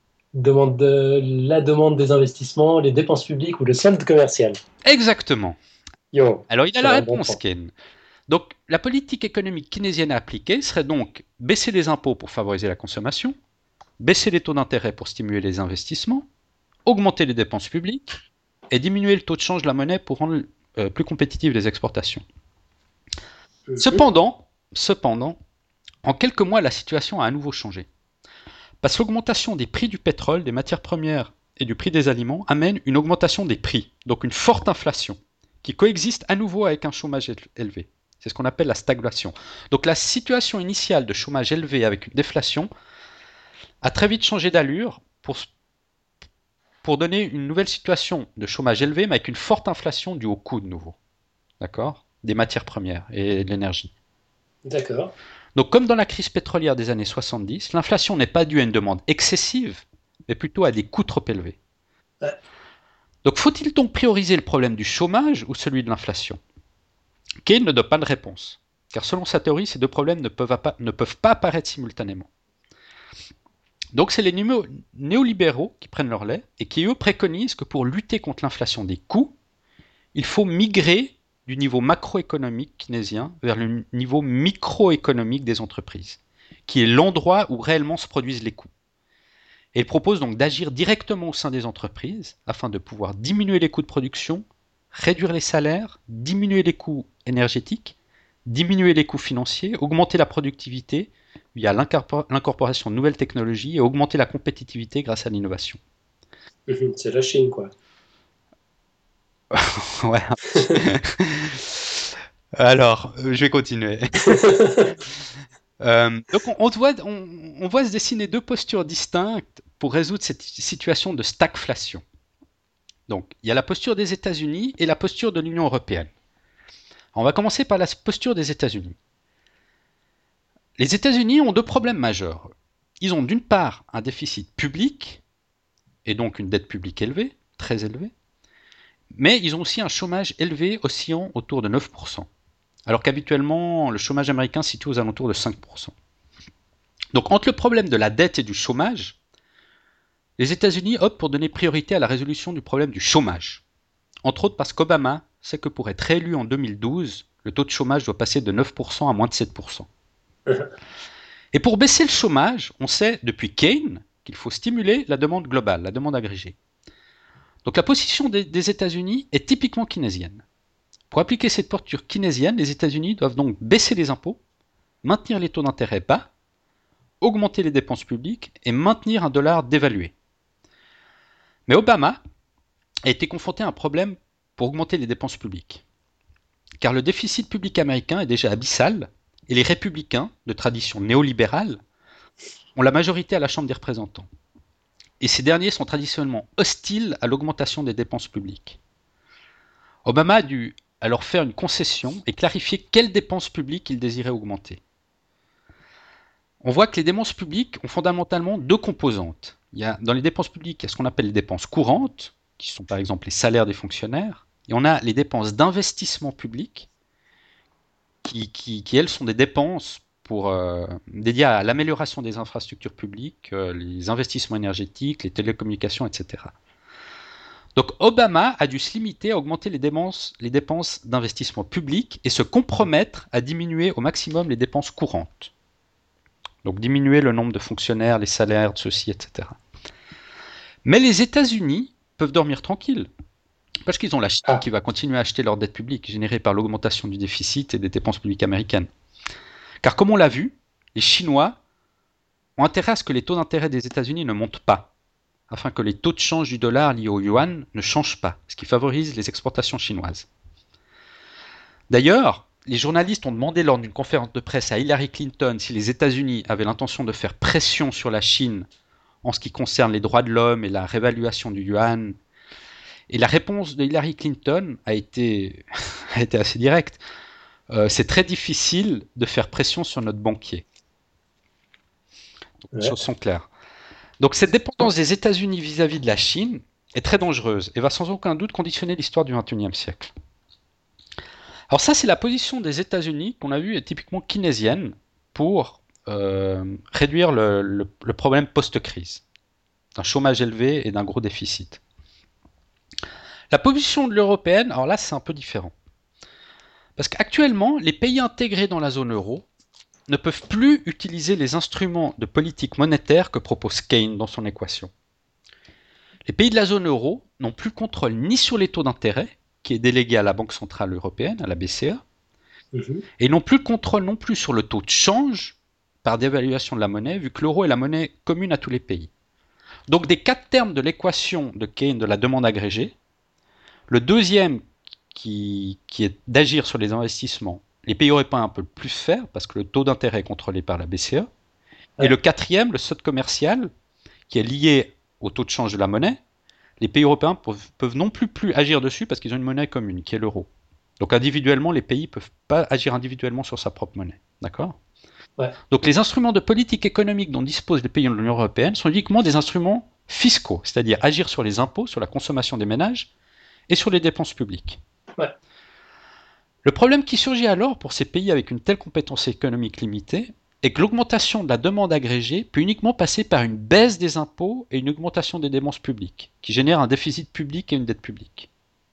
la demande des investissements, les dépenses publiques ou le solde commercial. Exactement. Yo, alors, il a la réponse, Keynes. Donc, la politique économique keynésienne à appliquer serait donc baisser les impôts pour favoriser la consommation, baisser les taux d'intérêt pour stimuler les investissements, augmenter les dépenses publiques et diminuer le taux de change de la monnaie pour rendre plus compétitives les exportations. Cependant, en quelques mois, la situation a à nouveau changé. Parce que l'augmentation des prix du pétrole, des matières premières et du prix des aliments amène une augmentation des prix, donc une forte inflation, qui coexiste à nouveau avec un chômage élevé. C'est ce qu'on appelle la stagflation. Donc la situation initiale de chômage élevé avec une déflation a très vite changé d'allure pour donner une nouvelle situation de chômage élevé, mais avec une forte inflation due au coût de nouveau. D'accord ? Des matières premières et de l'énergie. D'accord. Donc comme dans la crise pétrolière des années 70, l'inflation n'est pas due à une demande excessive, mais plutôt à des coûts trop élevés. Ouais. Donc faut-il donc prioriser le problème du chômage ou celui de l'inflation ? Keynes ne donne pas de réponse, car selon sa théorie, ces deux problèmes ne peuvent pas apparaître simultanément. Donc c'est les néolibéraux qui prennent leur lait et qui, eux, préconisent que pour lutter contre l'inflation des coûts, il faut migrer du niveau macroéconomique keynésien vers le niveau microéconomique des entreprises, qui est l'endroit où réellement se produisent les coûts. Et il propose donc d'agir directement au sein des entreprises afin de pouvoir diminuer les coûts de production, réduire les salaires, diminuer les coûts énergétiques, diminuer les coûts financiers, augmenter la productivité via l'incorporation de nouvelles technologies et augmenter la compétitivité grâce à l'innovation. C'est la Chine, quoi. Ouais. Alors, je vais continuer. Donc on voit se dessiner deux postures distinctes pour résoudre cette situation de stagflation. Donc il y a la posture des États-Unis et la posture de l'Union européenne. Alors, on va commencer par la posture des États-Unis. Les États-Unis ont deux problèmes majeurs. Ils ont d'une part un déficit public et donc une dette publique élevée, très élevée, mais ils ont aussi un chômage élevé oscillant autour de 9%. Alors qu'habituellement, le chômage américain se situe aux alentours de 5%. Donc entre le problème de la dette et du chômage, les États-Unis optent pour donner priorité à la résolution du problème du chômage. Entre autres parce qu'Obama sait que pour être réélu en 2012, le taux de chômage doit passer de 9% à moins de 7%. Et pour baisser le chômage, on sait depuis Keynes qu'il faut stimuler la demande globale, la demande agrégée. Donc la position des États-Unis est typiquement keynésienne. Pour appliquer cette posture keynésienne, les États-Unis doivent donc baisser les impôts, maintenir les taux d'intérêt bas, augmenter les dépenses publiques et maintenir un dollar dévalué. Mais Obama a été confronté à un problème pour augmenter les dépenses publiques. Car le déficit public américain est déjà abyssal et les républicains, de tradition néolibérale, ont la majorité à la Chambre des représentants. Et ces derniers sont traditionnellement hostiles à l'augmentation des dépenses publiques. Obama a dû alors faire une concession et clarifier quelles dépenses publiques il désirait augmenter. On voit que les dépenses publiques ont fondamentalement deux composantes. Dans les dépenses publiques, il y a ce qu'on appelle les dépenses courantes, qui sont par exemple les salaires des fonctionnaires, et on a les dépenses d'investissement public, qui elles sont des dépenses dédiées à l'amélioration des infrastructures publiques, les investissements énergétiques, les télécommunications, etc. Donc Obama a dû se limiter à augmenter les dépenses d'investissement public et se compromettre à diminuer au maximum les dépenses courantes. Donc diminuer le nombre de fonctionnaires, les salaires de ceux-ci, etc. Mais les États-Unis peuvent dormir tranquilles, parce qu'ils ont la Chine qui va continuer à acheter leur dette publique, générée par l'augmentation du déficit et des dépenses publiques américaines. Car comme on l'a vu, les Chinois ont intérêt à ce que les taux d'intérêt des États-Unis ne montent pas, afin que les taux de change du dollar liés au yuan ne changent pas, ce qui favorise les exportations chinoises. D'ailleurs, les journalistes ont demandé lors d'une conférence de presse à Hillary Clinton si les États-Unis avaient l'intention de faire pression sur la Chine en ce qui concerne les droits de l'homme et la réévaluation du yuan. Et la réponse de Hillary Clinton a été assez directe. C'est très difficile de faire pression sur notre banquier. Donc, les choses sont claires. Donc cette dépendance des États-Unis vis-à-vis de la Chine est très dangereuse et va sans aucun doute conditionner l'histoire du XXIe siècle. Alors ça, c'est la position des États-Unis qu'on a vue est typiquement keynésienne pour réduire le problème post-crise, d'un chômage élevé et d'un gros déficit. La position de l'européenne, alors là, c'est un peu différent. Parce qu'actuellement, les pays intégrés dans la zone euro ne peuvent plus utiliser les instruments de politique monétaire que propose Keynes dans son équation. Les pays de la zone euro n'ont plus contrôle ni sur les taux d'intérêt, qui est délégué à la Banque Centrale Européenne, à la BCE, et n'ont plus le contrôle non plus sur le taux de change par dévaluation de la monnaie, vu que l'euro est la monnaie commune à tous les pays. Donc des quatre termes de l'équation de Keynes de la demande agrégée, le deuxième qui est d'agir sur les investissements, les pays européens peuvent plus faire parce que le taux d'intérêt est contrôlé par la BCE, et le quatrième, le solde commercial, qui est lié au taux de change de la monnaie, les pays européens peuvent non plus agir dessus parce qu'ils ont une monnaie commune, qui est l'euro. Donc individuellement, les pays ne peuvent pas agir individuellement sur sa propre monnaie. D'accord ? Donc les instruments de politique économique dont disposent les pays de l'Union européenne sont uniquement des instruments fiscaux, c'est-à-dire agir sur les impôts, sur la consommation des ménages et sur les dépenses publiques. Le problème qui surgit alors pour ces pays avec une telle compétence économique limitée est que l'augmentation de la demande agrégée peut uniquement passer par une baisse des impôts et une augmentation des dépenses publiques, qui génèrent un déficit public et une dette publique.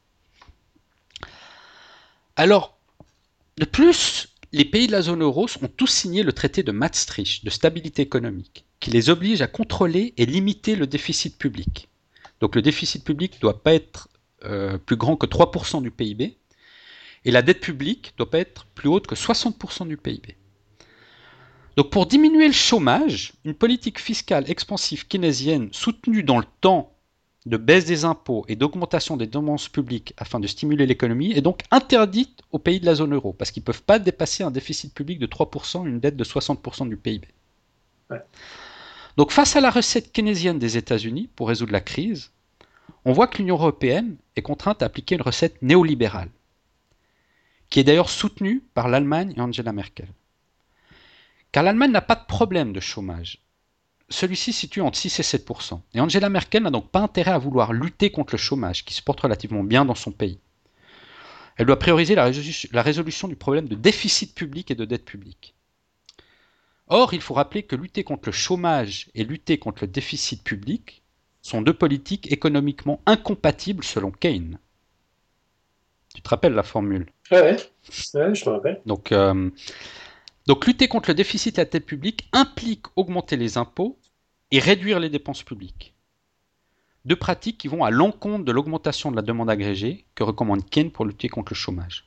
Alors, de plus, les pays de la zone euro ont tous signé le traité de Maastricht de stabilité économique, qui les oblige à contrôler et limiter le déficit public. Donc le déficit public ne doit pas être plus grand que 3% du PIB, et la dette publique ne doit pas être plus haute que 60% du PIB. Donc pour diminuer le chômage, une politique fiscale expansive keynésienne soutenue dans le temps de baisse des impôts et d'augmentation des dépenses publiques afin de stimuler l'économie est donc interdite aux pays de la zone euro, parce qu'ils ne peuvent pas dépasser un déficit public de 3% et une dette de 60% du PIB. Donc face à la recette keynésienne des États-Unis pour résoudre la crise, on voit que l'Union européenne est contrainte à appliquer une recette néolibérale, qui est d'ailleurs soutenue par l'Allemagne et Angela Merkel. Car l'Allemagne n'a pas de problème de chômage. Celui-ci se situe entre 6 et 7%. Et Angela Merkel n'a donc pas intérêt à vouloir lutter contre le chômage, qui se porte relativement bien dans son pays. Elle doit prioriser la résolution du problème de déficit public et de dette publique. Or, il faut rappeler que lutter contre le chômage et lutter contre le déficit public sont deux politiques économiquement incompatibles selon Keynes. Tu te rappelles la formule ? Ouais, je me rappelle. Donc lutter contre le déficit et la dette publique implique augmenter les impôts et réduire les dépenses publiques. Deux pratiques qui vont à l'encontre de l'augmentation de la demande agrégée que recommande Keynes pour lutter contre le chômage.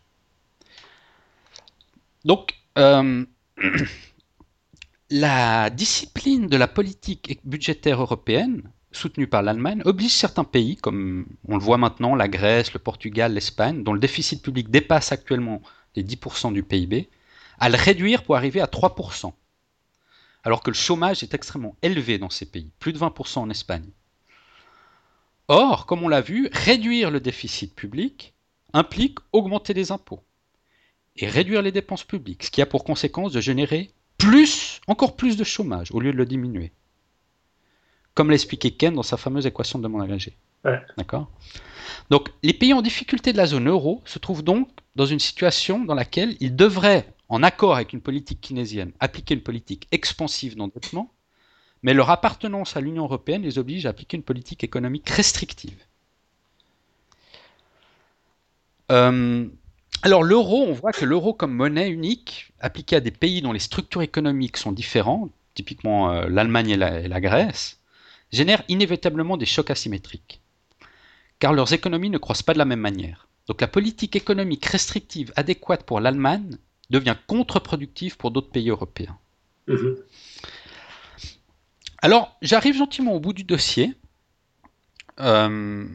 Donc, la discipline de la politique budgétaire européenne, soutenue par l'Allemagne, oblige certains pays, comme on le voit maintenant, la Grèce, le Portugal, l'Espagne, dont le déficit public dépasse actuellement les 10% du PIB, à le réduire pour arriver à 3%, alors que le chômage est extrêmement élevé dans ces pays, plus de 20% en Espagne. Or, comme on l'a vu, réduire le déficit public implique augmenter les impôts et réduire les dépenses publiques, ce qui a pour conséquence de générer encore plus de chômage au lieu de le diminuer. Comme l'expliquait Keynes dans sa fameuse équation de demande agrégée. Ouais. D'accord ? Donc, les pays en difficulté de la zone euro se trouvent donc dans une situation dans laquelle ils devraient, en accord avec une politique keynésienne, appliquer une politique expansive d'endettement, mais leur appartenance à l'Union européenne les oblige à appliquer une politique économique restrictive. Alors l'euro, on voit que l'euro comme monnaie unique, appliquée à des pays dont les structures économiques sont différentes, typiquement l'Allemagne et la Grèce, génère inévitablement des chocs asymétriques, car leurs économies ne croissent pas de la même manière. Donc la politique économique restrictive adéquate pour l'Allemagne devient contre-productive pour d'autres pays européens. Mmh. Alors, j'arrive gentiment au bout du dossier. En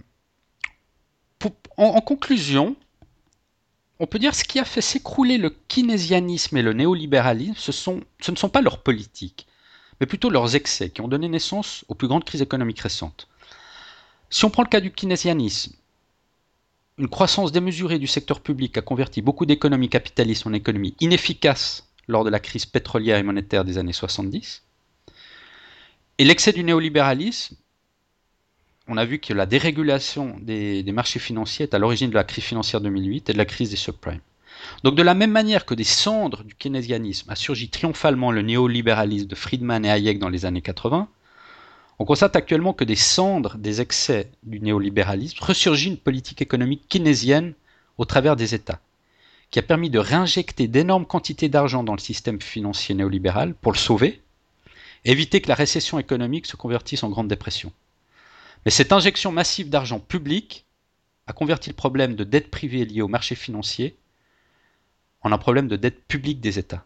conclusion, on peut dire ce qui a fait s'écrouler le keynésianisme et le néolibéralisme, ce ne sont pas leurs politiques, mais plutôt leurs excès qui ont donné naissance aux plus grandes crises économiques récentes. Si on prend le cas du keynésianisme, une croissance démesurée du secteur public a converti beaucoup d'économies capitalistes en économies inefficaces lors de la crise pétrolière et monétaire des années 70. Et l'excès du néolibéralisme, on a vu que la dérégulation des marchés financiers est à l'origine de la crise financière 2008 et de la crise des subprimes. Donc de la même manière que des cendres du keynésianisme a surgi triomphalement le néolibéralisme de Friedman et Hayek dans les années 80, on constate actuellement que des cendres des excès du néolibéralisme ressurgit une politique économique keynésienne au travers des États, qui a permis de réinjecter d'énormes quantités d'argent dans le système financier néolibéral pour le sauver, éviter que la récession économique se convertisse en grande dépression. Mais cette injection massive d'argent public a converti le problème de dette privée liée au marché financier en un problème de dette publique des États.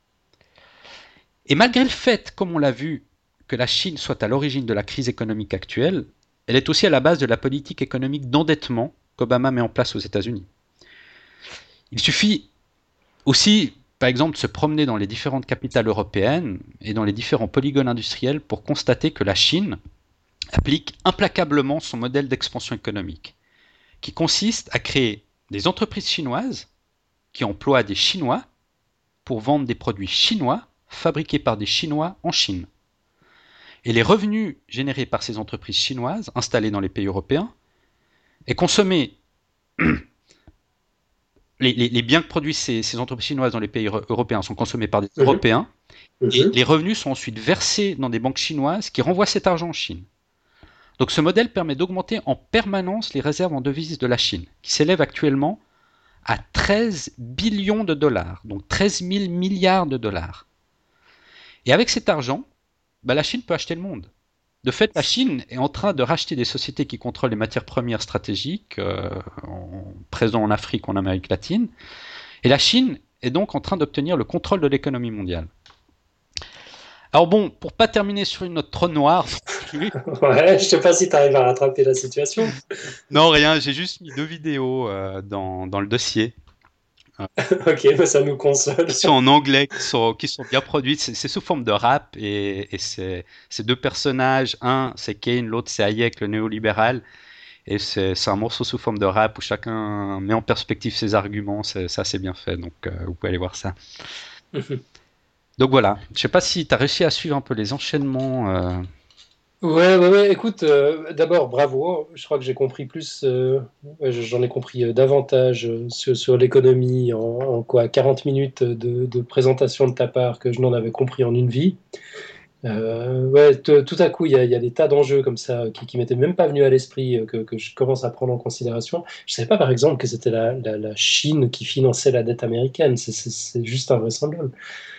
Et malgré le fait, comme on l'a vu, que la Chine soit à l'origine de la crise économique actuelle, elle est aussi à la base de la politique économique d'endettement qu'Obama met en place aux États-Unis. Il suffit aussi, par exemple, de se promener dans les différentes capitales européennes et dans les différents polygones industriels pour constater que la Chine applique implacablement son modèle d'expansion économique, qui consiste à créer des entreprises chinoises qui emploient des Chinois pour vendre des produits chinois fabriqués par des Chinois en Chine. Et les revenus générés par ces entreprises chinoises installées dans les pays européens et consommés, les biens que produisent ces entreprises chinoises dans les pays européens sont consommés par des Européens, et les revenus sont ensuite versés dans des banques chinoises qui renvoient cet argent en Chine. Donc ce modèle permet d'augmenter en permanence les réserves en devises de la Chine, qui s'élèvent actuellement à 13 billions de dollars, donc 13 000 milliards de dollars. Et avec cet argent, la Chine peut acheter le monde. De fait, la Chine est en train de racheter des sociétés qui contrôlent les matières premières stratégiques, présentes en Afrique ou en Amérique latine, et la Chine est donc en train d'obtenir le contrôle de l'économie mondiale. Alors bon, pour pas terminer sur une note trop noire. Ouais, je sais pas si tu arrives à rattraper la situation. Non, rien, j'ai juste mis 2 vidéos dans le dossier. Ok, mais ça nous console. Qui sont en anglais, qui sont bien produites. C'est sous forme de rap et c'est 2 personnages. Un, c'est Keynes, l'autre, c'est Hayek, le néolibéral. Et c'est un morceau sous forme de rap où chacun met en perspective ses arguments. C'est assez bien fait, donc vous pouvez aller voir ça. Donc voilà, je sais pas si tu as réussi à suivre un peu les enchaînements. Ouais, écoute, d'abord, bravo. Je crois que j'ai compris plus, j'en ai compris davantage sur l'économie en quoi, 40 minutes de présentation de ta part que je n'en avais compris en une vie. Ouais, tout à coup, il y a des tas d'enjeux comme ça qui m'étaient même pas venus à l'esprit, que je commence à prendre en considération. Je savais pas, par exemple, que c'était la Chine qui finançait la dette américaine. C'est juste invraisemblable.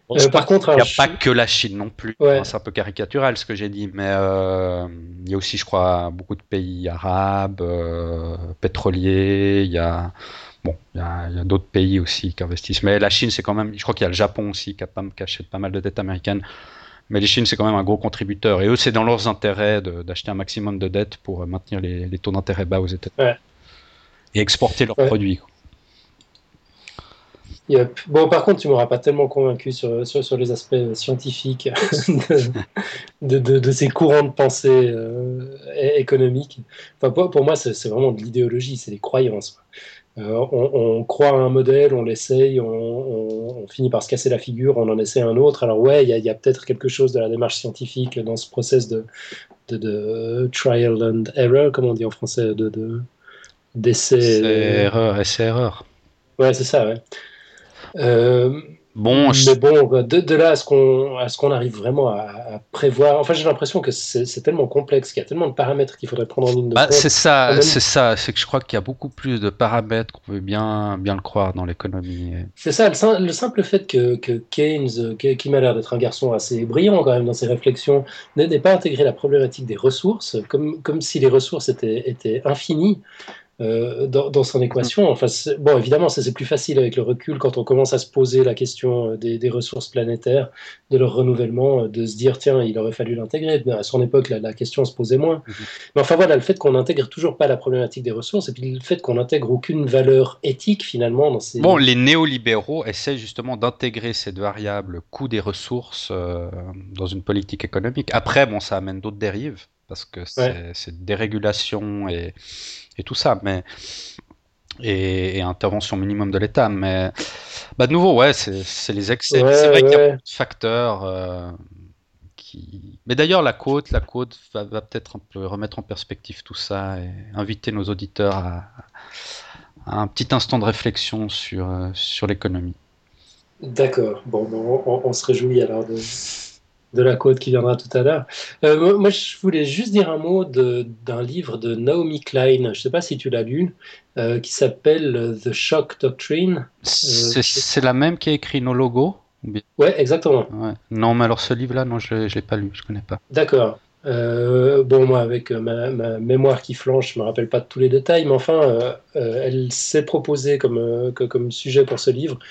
Bon, je Par pense contre, qu'il n'y alors, a pas que la Chine non plus. ouais, Enfin, c'est un peu caricatural ce que j'ai dit, mais il y a aussi, je crois, beaucoup de pays arabes, pétroliers. Il y a d'autres pays aussi qui investissent. Mais la Chine, c'est quand même. Je crois qu'il y a le Japon aussi qui achète pas mal de dettes américaines. Mais les Chine, c'est quand même un gros contributeur. Et eux, c'est dans leurs intérêts d'acheter un maximum de dettes pour maintenir les taux d'intérêt bas aux États-Unis ouais, et exporter leurs ouais. produits. Yep. Bon, par contre, tu m'auras pas tellement convaincu sur les aspects scientifiques de ces courants de pensée économiques. Enfin, pour moi, c'est vraiment de l'idéologie, c'est des croyances. On croit à un modèle, on l'essaye, on finit par se casser la figure, on en essaie un autre. Alors ouais, il y a peut-être quelque chose de la démarche scientifique dans ce process de trial and error, comme on dit en français, d'essai. C'est erreur. Ouais, c'est ça, ouais. Euh, Bon, mais bon, quoi, de là à ce qu'on arrive vraiment à prévoir. Enfin, j'ai l'impression que c'est tellement complexe, qu'il y a tellement de paramètres qu'il faudrait prendre en ligne de bah, compte. En même c'est ça. C'est que je crois qu'il y a beaucoup plus de paramètres qu'on veut bien le croire dans l'économie. C'est ça, le simple fait que Keynes, qui m'a l'air d'être un garçon assez brillant quand même dans ses réflexions, n'ait pas intégré la problématique des ressources, comme si les ressources étaient infinies dans son équation. Enfin, bon, évidemment, ça c'est plus facile avec le recul quand on commence à se poser la question des ressources planétaires, de leur renouvellement, de se dire, tiens, il aurait fallu l'intégrer. À son époque, la question se posait moins. Mhm. Mais enfin voilà, le fait qu'on n'intègre toujours pas la problématique des ressources, et puis le fait qu'on n'intègre aucune valeur éthique finalement dans Bon, ces... les néolibéraux essaient justement d'intégrer cette variable coût des ressources dans une politique économique. Après, bon, ça amène d'autres dérives parce que Ouais, c'est dérégulation et tout ça, et intervention minimum de l'État. Mais bah, de nouveau, ouais, c'est les excès. Mais c'est ouais, vrai qu'il y a ouais. beaucoup de facteurs qui. Mais d'ailleurs, la côte va peut-être un peu remettre en perspective tout ça et inviter nos auditeurs à un petit instant de réflexion sur l'économie. D'accord. Bon, on se réjouit alors de la côte qui viendra tout à l'heure. Moi, je voulais juste dire un mot d'un livre de Naomi Klein, je ne sais pas si tu l'as lu, qui s'appelle The Shock Doctrine. C'est la même qui a écrit nos logos? Ou bien- Ouais, exactement. Ouais. Non, mais alors ce livre-là, non, je l'ai pas lu, je connais pas. D'accord. Bon, moi, avec ma mémoire qui flanche, je me rappelle pas de tous les détails, mais enfin, elle s'est proposée comme sujet pour ce livre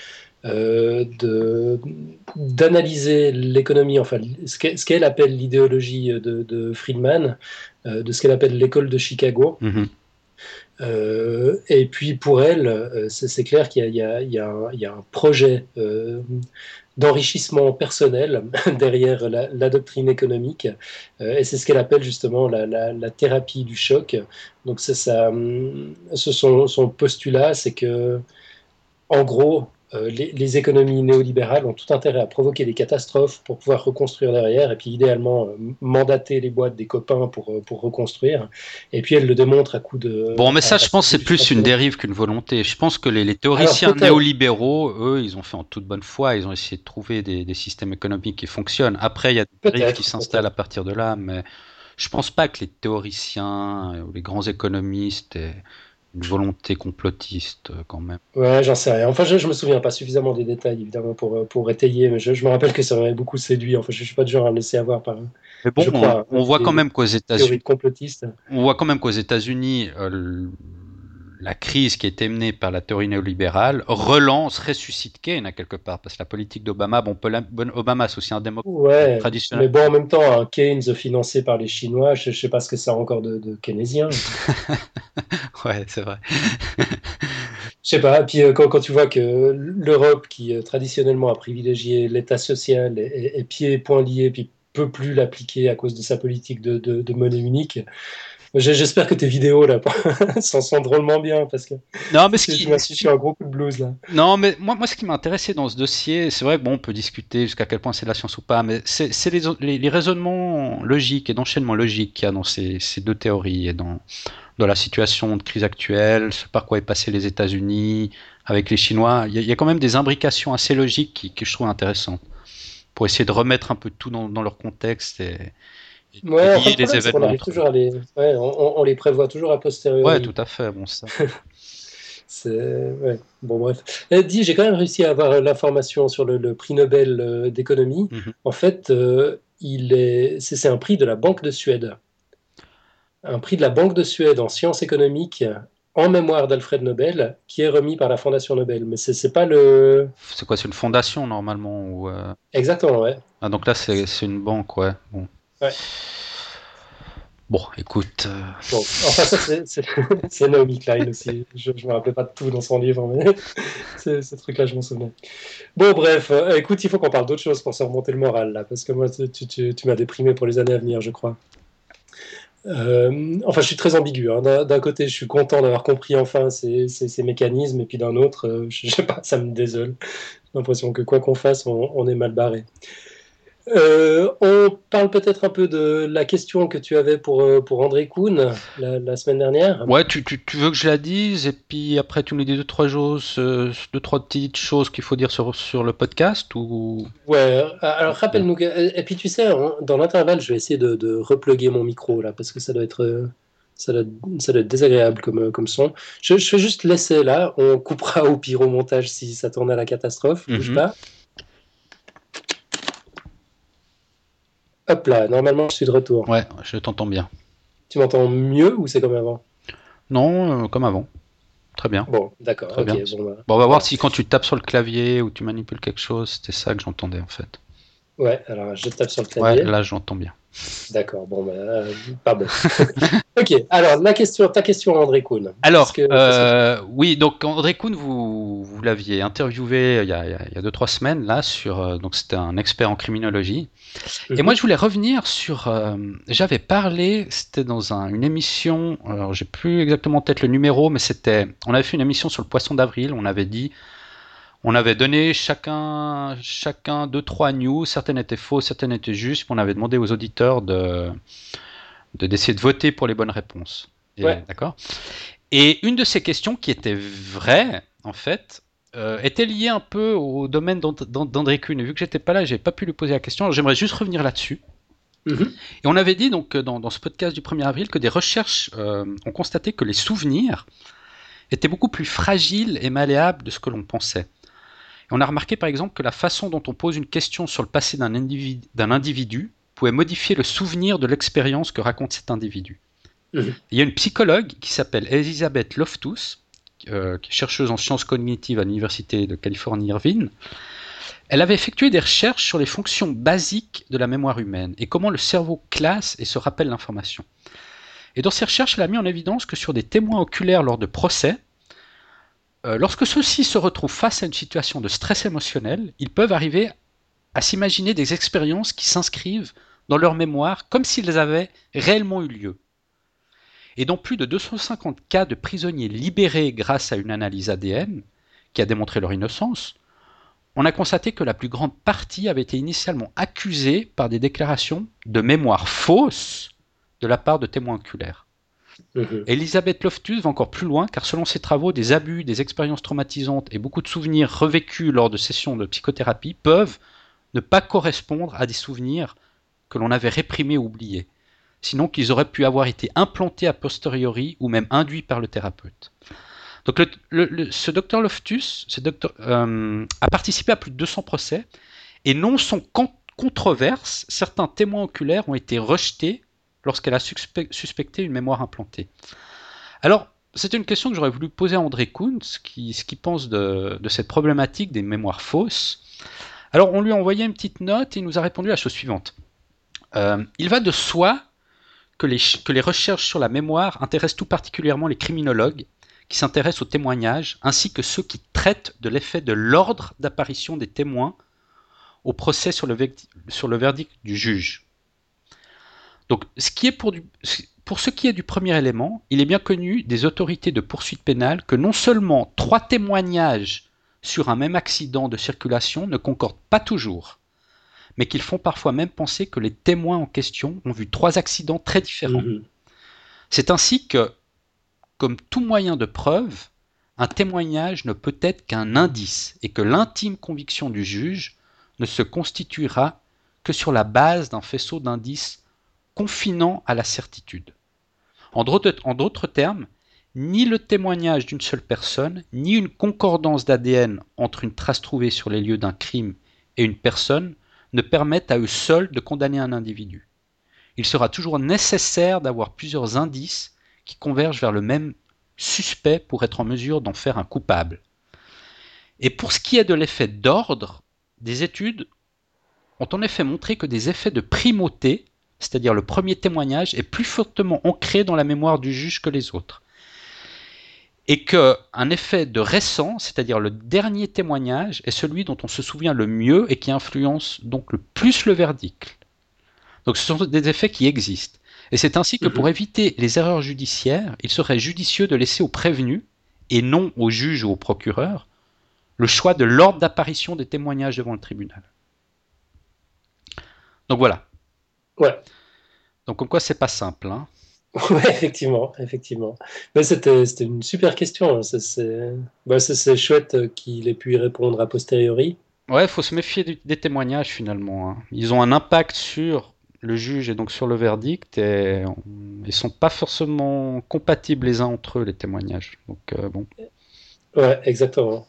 d'analyser l'économie, enfin, ce qu'elle appelle l'idéologie de Friedman, de ce qu'elle appelle l'école de Chicago. Mhm. Et puis pour elle, c'est clair qu'il y a un projet d'enrichissement personnel derrière la doctrine économique, et c'est ce qu'elle appelle justement la thérapie du choc. Donc c'est ça, son postulat, c'est que en gros, les économies néolibérales ont tout intérêt à provoquer des catastrophes pour pouvoir reconstruire derrière, et puis idéalement mandater les boîtes des copains pour reconstruire. Et puis elle le démontre à coup Bon, mais ça, à je coup pense que c'est plus une d'illustrations. dérive qu'une volonté. Je pense que les Alors théoriciens peut-être, néolibéraux, eux, ils ont fait en toute bonne foi, ils ont essayé de trouver des systèmes économiques qui fonctionnent. Après, il y a des dérives qui s'installent à peut-être. partir de là, mais je pense pas que les théoriciens ou les grands économistes aient une volonté complotiste quand même. Ouais, j'en sais rien. Enfin, je me souviens pas suffisamment des détails, évidemment, pour étayer, mais je me rappelle que ça m'avait beaucoup séduit. Enfin, je suis pas du genre à me laisser avoir par, Mais bon, je crois, on voit quand les même qu'aux théories États-Unis, de complotistes. la crise qui a été menée par la théorie néolibérale relance, ressuscite Keynes à quelque part, parce que la politique d'Obama, Obama c'est aussi un démocrate Ouais, traditionnel. mais bon, en même temps, un Keynes financé par les Chinois, je sais pas ce que ça a encore de keynésien. Ouais, c'est vrai. Je sais pas. Puis quand tu vois que l'Europe, qui traditionnellement a privilégié l'État social, est pieds et poings liés, puis peut plus l'appliquer à cause de sa politique de monnaie unique. J'espère que tes vidéos là s'en sont drôlement bien parce que Non, mais tu m'as fichu un gros coup de blues là. non, mais moi, ce qui m'a intéressé dans ce dossier, c'est vrai que bon, on peut discuter jusqu'à quel point c'est de la science ou pas, mais c'est les raisonnements logiques et d'enchaînement logique qu'il y a dans ces deux théories et dans la situation de crise actuelle, ce par quoi est passé les États-Unis avec les Chinois. Il y a quand même des imbrications assez logiques que je trouve intéressantes pour essayer de remettre un peu tout dans leur contexte et Ouais, enfin lier le les problème c'est qu'on événements arrive entre eux. toujours à les, ouais, on les prévoit toujours a Ouais, posteriori. tout à fait. Bon, ça. Ouais. Bon, bref. Dis, j'ai quand même réussi à avoir l'information sur le prix Nobel d'économie. Mhm. En fait, c'est un prix de la Banque de Suède. Un prix de la Banque de Suède en sciences économiques en mémoire d'Alfred Nobel, qui est remis par la Fondation Nobel. Mais c'est pas le... C'est quoi, c'est une fondation normalement Exactement, ouais. Ah, donc là, c'est une banque, ouais. Bon, Ouais. bon écoute. Bon, enfin, ça, c'est Naomi Klein aussi. Je ne me rappelais pas de tout dans son livre, mais ce truc-là, je m'en souvenais. Bon, bref, écoute, il faut qu'on parle d'autre chose pour se remonter le moral, là, parce que moi, tu m'as déprimé pour les années à venir, je crois. Enfin, je suis très ambigu, hein. D'un côté, je suis content d'avoir compris enfin ces mécanismes, et puis d'un autre, je sais pas, ça me désole. J'ai l'impression que quoi qu'on fasse, on est mal barré. On parle peut-être un peu de la question que tu avais pour André Kuhn la semaine dernière. Ouais, tu veux que je la dise et puis après tu me dis deux, trois choses, deux, trois petites choses qu'il faut dire sur le podcast ou... Ouais, alors rappelle-nous. Et puis tu sais, hein, dans l'intervalle, je vais essayer de repluguer mon micro là, parce que ça doit être, ça doit être désagréable comme son. Je vais juste laisser là, on coupera au pire au montage si ça tourne à la catastrophe. Bouge Mhm. pas. Hop là, normalement je suis de retour. Ouais, je t'entends bien. Tu m'entends mieux ou c'est comme avant? Non, comme avant. Très bien, Bon, d'accord, très ok, bien. bon, bah, Bon, on va voir voilà. si quand tu tapes sur le clavier ou tu manipules quelque chose, c'était ça que j'entendais en fait. Ouais, alors je tape sur le Ouais, clavier. là j'entends bien. D'accord, bon, bah, pas bon. Ok, alors ta question, André Kuhn. Alors, Qu'est-ce que tu... oui, donc André Kuhn, vous l'aviez interviewé il y a 2-3 semaines là donc c'était un expert en criminologie. Et moi Mhm, je voulais revenir sur, j'avais parlé, c'était dans une émission, alors j'ai plus exactement peut-être le numéro, mais on avait fait une émission sur le poisson d'avril. On avait donné chacun deux trois news, certaines étaient fausses, certaines étaient justes, puis on avait demandé aux auditeurs d'essayer de voter pour les bonnes réponses. ouais. D'accord. Et une de ces questions qui était vraie, en fait, était liée un peu au domaine d'André Kuhn. Et vu que j'étais pas là, j'ai pas pu lui poser la question. Alors j'aimerais juste revenir là-dessus. Mhm, Et on avait dit donc dans ce podcast du 1er avril que des recherches ont constaté que les souvenirs étaient beaucoup plus fragiles et malléables de ce que l'on pensait. Et on a remarqué par exemple que la façon dont on pose une question sur le passé d'un individu pouvait modifier le souvenir de l'expérience que raconte cet individu. mhm. Il y a une psychologue qui s'appelle Elizabeth Loftus, qui est chercheuse en sciences cognitives à l'université de Californie Irvine. Elle avait effectué des recherches sur les fonctions basiques de la mémoire humaine et comment le cerveau classe et se rappelle l'information. Et dans ses recherches, elle a mis en évidence que sur des témoins oculaires lors de procès, lorsque ceux-ci se retrouvent face à une situation de stress émotionnel, ils peuvent arriver à s'imaginer des expériences qui s'inscrivent dans leur mémoire comme s'ils avaient réellement eu lieu. Et dans plus de 250 cas de prisonniers libérés grâce à une analyse ADN, qui a démontré leur innocence, on a constaté que la plus grande partie avait été initialement accusée par des déclarations de mémoire fausse de la part de témoins oculaires. Mhm. Elisabeth Loftus va encore plus loin car selon ses travaux, des abus, des expériences traumatisantes et beaucoup de souvenirs revécus lors de sessions de psychothérapie peuvent ne pas correspondre à des souvenirs que l'on avait réprimés ou oubliés, sinon qu'ils auraient pu avoir été implantés a posteriori ou même induits par le thérapeute. Donc ce docteur Loftus a participé à plus de 200 procès et non sans controverse, certains témoins oculaires ont été rejetés lorsqu'elle a suspecté une mémoire implantée. Alors, c'est une question que j'aurais voulu poser à André Kuhn, ce qu'il pense de cette problématique des mémoires fausses. Alors, on lui a envoyé une petite note et il nous a répondu la chose suivante. Il va de soi que les recherches sur la mémoire intéressent tout particulièrement les criminologues qui s'intéressent aux témoignages, ainsi que ceux qui traitent de l'effet de l'ordre d'apparition des témoins au procès sur le verdict du juge. Donc, pour ce qui est du premier élément, il est bien connu des autorités de poursuite pénale que non seulement 3 témoignages sur un même accident de circulation ne concordent pas toujours, mais qu'ils font parfois même penser que les témoins en question ont vu 3 accidents très différents. Mhm. C'est ainsi que, comme tout moyen de preuve, un témoignage ne peut être qu'un indice et que l'intime conviction du juge ne se constituera que sur la base d'un faisceau d'indices confinant à la certitude. En d'autres termes, ni le témoignage d'une seule personne, ni une concordance d'ADN entre une trace trouvée sur les lieux d'un crime et une personne ne permettent à eux seuls de condamner un individu. Il sera toujours nécessaire d'avoir plusieurs indices qui convergent vers le même suspect pour être en mesure d'en faire un coupable. Et pour ce qui est de l'effet d'ordre, des études ont en effet montré que des effets de primauté, c'est-à-dire le premier témoignage, est plus fortement ancré dans la mémoire du juge que les autres. Et qu'un effet de récent, c'est-à-dire le dernier témoignage, est celui dont on se souvient le mieux et qui influence donc le plus le verdict. Donc ce sont des effets qui existent. Et c'est ainsi que pour éviter les erreurs judiciaires, il serait judicieux de laisser au prévenu, et non au juge ou au procureur, le choix de l'ordre d'apparition des témoignages devant le tribunal. Donc voilà. Ouais. Donc comme quoi c'est pas simple, hein. Ouais, effectivement. Mais c'était une super question. C'est chouette qu'il ait pu y répondre a posteriori. Ouais, il faut se méfier des témoignages finalement, hein. Ils ont un impact sur le juge et donc sur le verdict et ils sont pas forcément compatibles les uns entre eux, les témoignages. Donc bon. Ouais, exactement.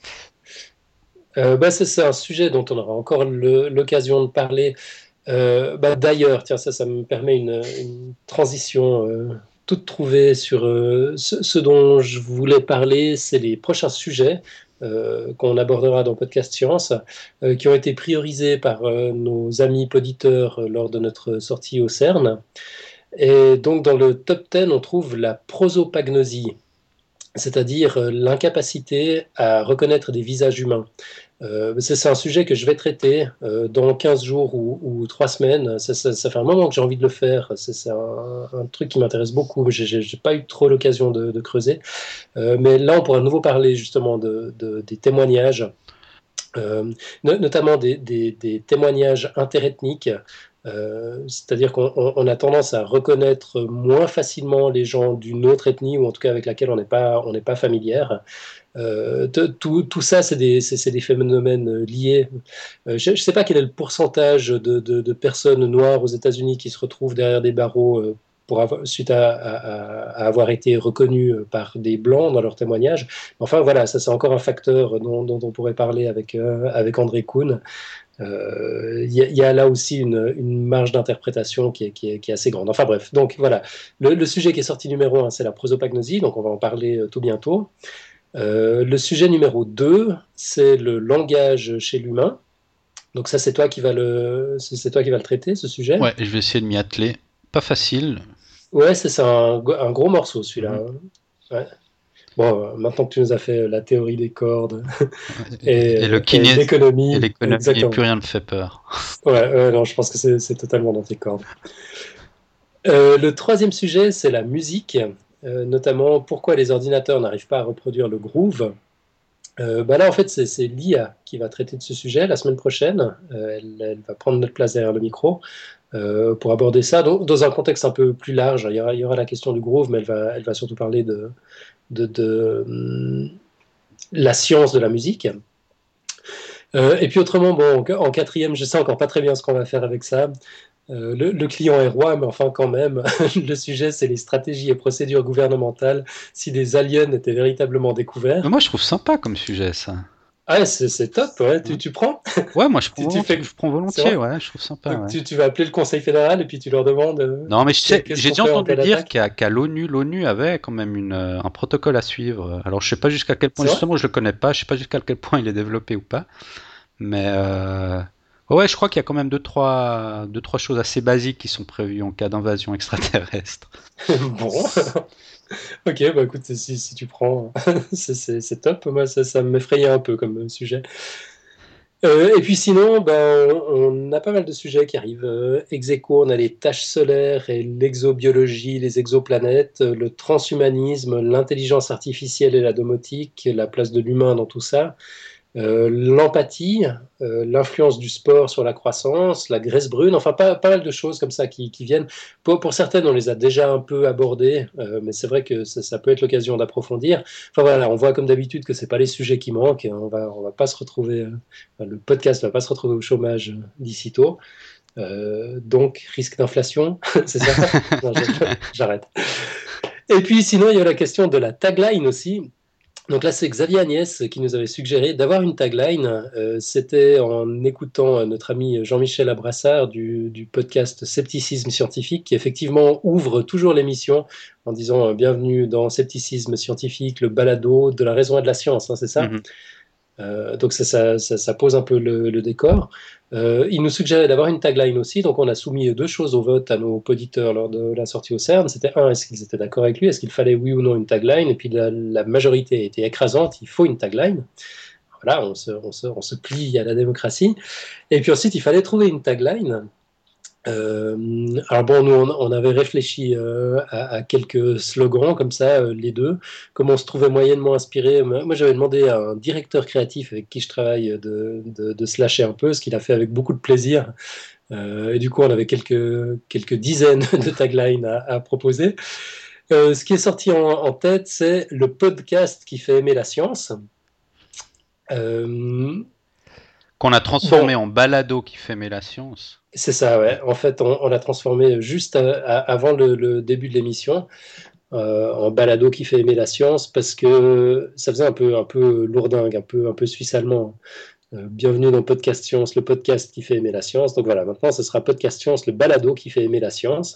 C'est un sujet dont on aura encore l'occasion de parler. D'ailleurs, tiens, ça me permet une transition toute trouvée sur ce dont je voulais parler, c'est les prochains sujets qu'on abordera dans Podcast Science, qui ont été priorisés par nos amis poditeurs lors de notre sortie au CERN. Et donc, dans le top 10, on trouve la prosopagnosie, c'est-à-dire l'incapacité à reconnaître des visages humains. C'est un sujet que je vais traiter dans 15 jours ou 3 semaines. Ça fait un moment que j'ai envie de le faire. C'est un truc qui m'intéresse beaucoup. J'ai pas eu trop l'occasion de creuser. Mais là, on pourra à nouveau parler justement des témoignages, notamment des témoignages interethniques. C'est-à-dire qu'on a tendance à reconnaître moins facilement les gens d'une autre ethnie, ou en tout cas avec laquelle on n'est pas familière. Tout ça, c'est des phénomènes liés. Je ne sais pas quel est le pourcentage de personnes noires aux États-Unis qui se retrouvent derrière des barreaux suite à avoir été reconnues par des blancs dans leurs témoignages. Enfin voilà, ça c'est encore un facteur dont on pourrait parler avec André Kuhn. Y a là aussi une marge d'interprétation qui est assez grande. Enfin bref, donc voilà, le sujet qui est sorti numéro 1, c'est la prosopagnosie, donc on va en parler tout bientôt. Le sujet numéro 2, c'est le langage chez l'humain. Donc ça, c'est toi qui vas le traiter, ce sujet. Ouais, je vais essayer de m'y atteler. Pas facile. Ouais, c'est un gros morceau, celui-là. Ouais. Bon, maintenant que tu nous as fait la théorie des cordes et l'économie, et plus rien ne fait peur. Ouais, non, je pense que c'est totalement dans tes cordes. Le troisième sujet, c'est la musique. Notamment pourquoi les ordinateurs n'arrivent pas à reproduire le groove. Là, en fait, c'est l'IA qui va traiter de ce sujet la semaine prochaine. Elle va prendre notre place derrière le micro pour aborder ça dans un contexte un peu plus large. Il y aura la question du groove, mais elle va surtout parler de la science de la musique. Et puis autrement, bon, en quatrième, je sais encore pas très bien ce qu'on va faire avec ça. Le client est roi, mais enfin quand même, le sujet c'est les stratégies et procédures gouvernementales si des aliens étaient véritablement découverts. Mais moi je trouve sympa comme sujet ça. Ah, c'est top, ouais. Tu prends? Ouais, moi je prends volontiers, ouais, je trouve sympa. Donc, ouais. tu vas appeler le Conseil fédéral et puis tu leur demandes. Non, mais j'ai déjà entendu dire qu'à l'ONU avait quand même un protocole à suivre. Alors je sais pas jusqu'à quel point, justement je le connais pas, je sais pas jusqu'à quel point il est développé ou pas. Mais ouais, je crois qu'il y a quand même deux, trois choses assez basiques qui sont prévues en cas d'invasion extraterrestre. Bon. Ok, bah écoute, si tu prends, c'est top. Moi, ça m'effrayait un peu comme sujet. Et puis sinon, on a pas mal de sujets qui arrivent. Ex aequo, on a les tâches solaires et l'exobiologie, les exoplanètes, le transhumanisme, l'intelligence artificielle et la domotique, la place de l'humain dans tout ça. L'empathie, l'influence du sport sur la croissance, la graisse brune, enfin pas mal de choses comme ça qui viennent. Pour certaines, on les a déjà un peu abordées, mais c'est vrai que ça peut être l'occasion d'approfondir. Enfin voilà, on voit comme d'habitude que c'est pas les sujets qui manquent. On va pas se retrouver, le podcast va pas se retrouver au chômage d'ici tôt. Donc risque d'inflation, c'est ça? Non, j'arrête. Et puis sinon, il y a la question de la tagline aussi. Donc là, c'est Xavier Agnès qui nous avait suggéré d'avoir une tagline. C'était en écoutant notre ami Jean-Michel Abrassard du podcast Scepticisme Scientifique, qui effectivement ouvre toujours l'émission en disant bienvenue dans Scepticisme Scientifique, le balado de la raison et de la science, hein, c'est ça? Donc ça pose un peu le décor. Il nous suggérait d'avoir une tagline aussi, donc on a soumis deux choses au vote à nos auditeurs lors de la sortie au CERN. C'était est-ce qu'ils étaient d'accord avec lui, est-ce qu'il fallait oui ou non une tagline, et puis la majorité était écrasante, il faut une tagline. Voilà, on se plie à la démocratie. Et puis ensuite, il fallait trouver une tagline. Alors bon, nous on avait réfléchi à quelques slogans comme ça, les deux, comme on se trouvait moyennement inspiré. Moi j'avais demandé à un directeur créatif avec qui je travaille de se lâcher un peu, ce qu'il a fait avec beaucoup de plaisir. Et du coup on avait quelques dizaines de taglines à proposer. Ce qui est sorti en tête, c'est le podcast qui fait aimer la science. Qu'on a transformé en balado qui fait aimer la science. C'est ça, ouais. En fait, on l'a transformé juste avant le début de l'émission en balado qui fait aimer la science parce que ça faisait un peu lourdingue, un peu suisse-allemand. Bienvenue dans Podcast Science, le podcast qui fait aimer la science. Donc voilà, maintenant ce sera Podcast Science, le balado qui fait aimer la science.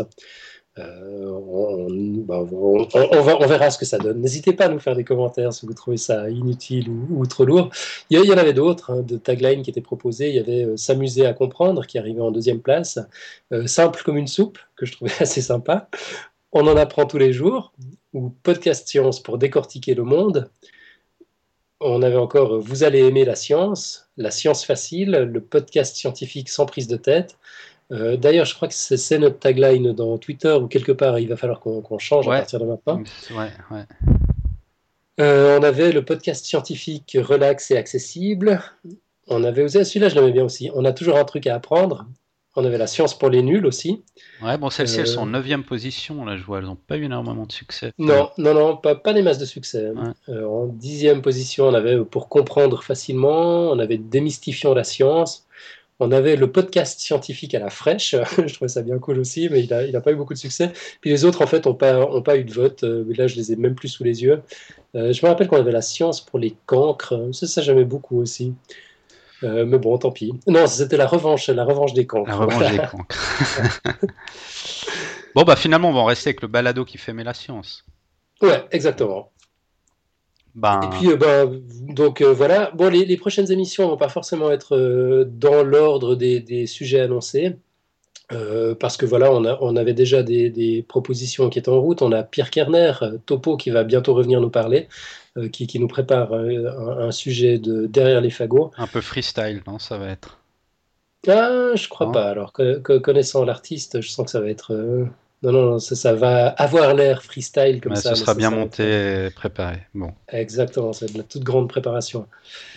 On verra ce que ça donne. N'hésitez pas à nous faire des commentaires si vous trouvez ça inutile ou trop lourd. Il y en avait d'autres, hein, de taglines qui étaient proposées. Il y avait S'amuser à comprendre, qui arrivait en deuxième place. Simple comme une soupe, que je trouvais assez sympa. On en apprend tous les jours. Ou Podcast Science pour décortiquer le monde. On avait encore Vous allez aimer la science facile, le podcast scientifique sans prise de tête. D'ailleurs, je crois que c'est notre tagline dans Twitter ou quelque part, il va falloir qu'on change à partir de maintenant. Ouais. On avait le podcast scientifique relax et accessible. On avait osé, celui-là je l'aimais bien aussi. On a toujours un truc à apprendre. On avait la science pour les nuls aussi. Ouais, bon, celles-ci, elles sont en 9e position, là, je vois, elles n'ont pas eu énormément de succès. Non, pas des masses de succès. Ouais. En 10e position, on avait pour comprendre facilement, on avait démystifiant la science. On avait le podcast scientifique à la fraîche, je trouvais ça bien cool aussi, mais il n'a pas eu beaucoup de succès. Puis les autres, en fait, n'ont pas eu de vote. Là, je les ai même plus sous les yeux. Je me rappelle qu'on avait la science pour les cancres. Ça j'aimais beaucoup aussi. Mais bon, tant pis. Non, c'était la revanche des cancres. La revanche des cancres. Bon, bah finalement, on va en rester avec le balado qui fait aimer la science. Ouais, exactement. Et puis, donc voilà. Bon, les prochaines émissions vont pas forcément être dans l'ordre des sujets annoncés, parce que voilà, on avait déjà des propositions qui étaient en route. On a Pierre Kerner, Topo, qui va bientôt revenir nous parler, qui nous prépare un sujet de derrière les fagots. Un peu freestyle, non, ça va être. Ah, je crois pas. Alors, connaissant l'artiste, je sens que ça va être. Non, ça va avoir l'air freestyle comme ça. Ce sera bien monté et préparé. Bon. Exactement, c'est de la toute grande préparation.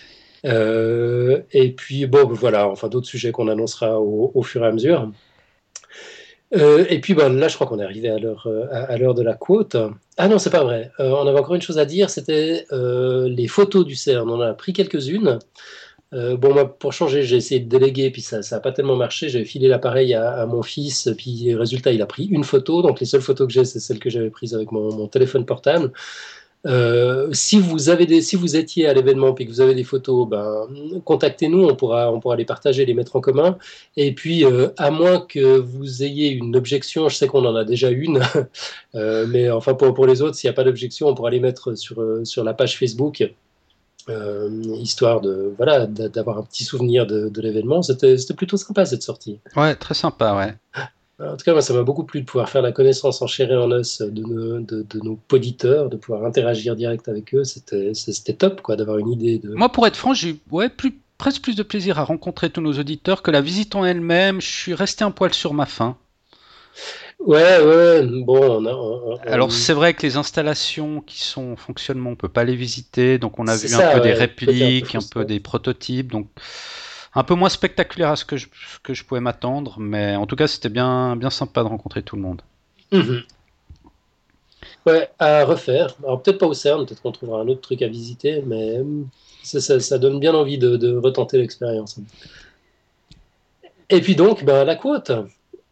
Et puis, bon, voilà, enfin d'autres sujets qu'on annoncera au fur et à mesure. Et puis, là, je crois qu'on est arrivé à l'heure de la quote. Ah non, c'est pas vrai. On avait encore une chose à dire, c'était les photos du CERN. On en a pris quelques-unes. Moi, pour changer, j'ai essayé de déléguer, puis ça n'a pas tellement marché. J'avais filé l'appareil à mon fils, puis résultat, il a pris une photo. Donc, les seules photos que j'ai, c'est celles que j'avais prises avec mon téléphone portable. Si vous étiez à l'événement puis que vous avez des photos, contactez-nous, on pourra les partager, les mettre en commun. Et puis, à moins que vous ayez une objection, je sais qu'on en a déjà une, mais enfin pour les autres, s'il n'y a pas d'objection, on pourra les mettre sur la page Facebook. Histoire d'avoir un petit souvenir de l'événement. C'était plutôt sympa cette sortie. Ouais, très sympa, ouais. En tout cas, moi, ça m'a beaucoup plu de pouvoir faire la connaissance en chair et en os de nos auditeurs, de pouvoir interagir direct avec eux. C'était top, quoi, d'avoir une idée de... Moi, pour être franc, j'ai eu presque plus de plaisir à rencontrer tous nos auditeurs que la visite en elle-même. Je suis resté un poil sur ma faim. Ouais, bon, Alors c'est vrai que les installations qui sont en fonctionnement, on peut pas les visiter, donc on a vu ça, un peu des ouais, répliques, un peu des prototypes, donc un peu moins spectaculaire à ce que je pouvais m'attendre, mais en tout cas c'était bien sympa de rencontrer tout le monde. Mm-hmm. Ouais, à refaire. Alors peut-être pas au CERN, peut-être qu'on trouvera un autre truc à visiter, mais ça donne bien envie de retenter l'expérience. Et puis donc, la quote.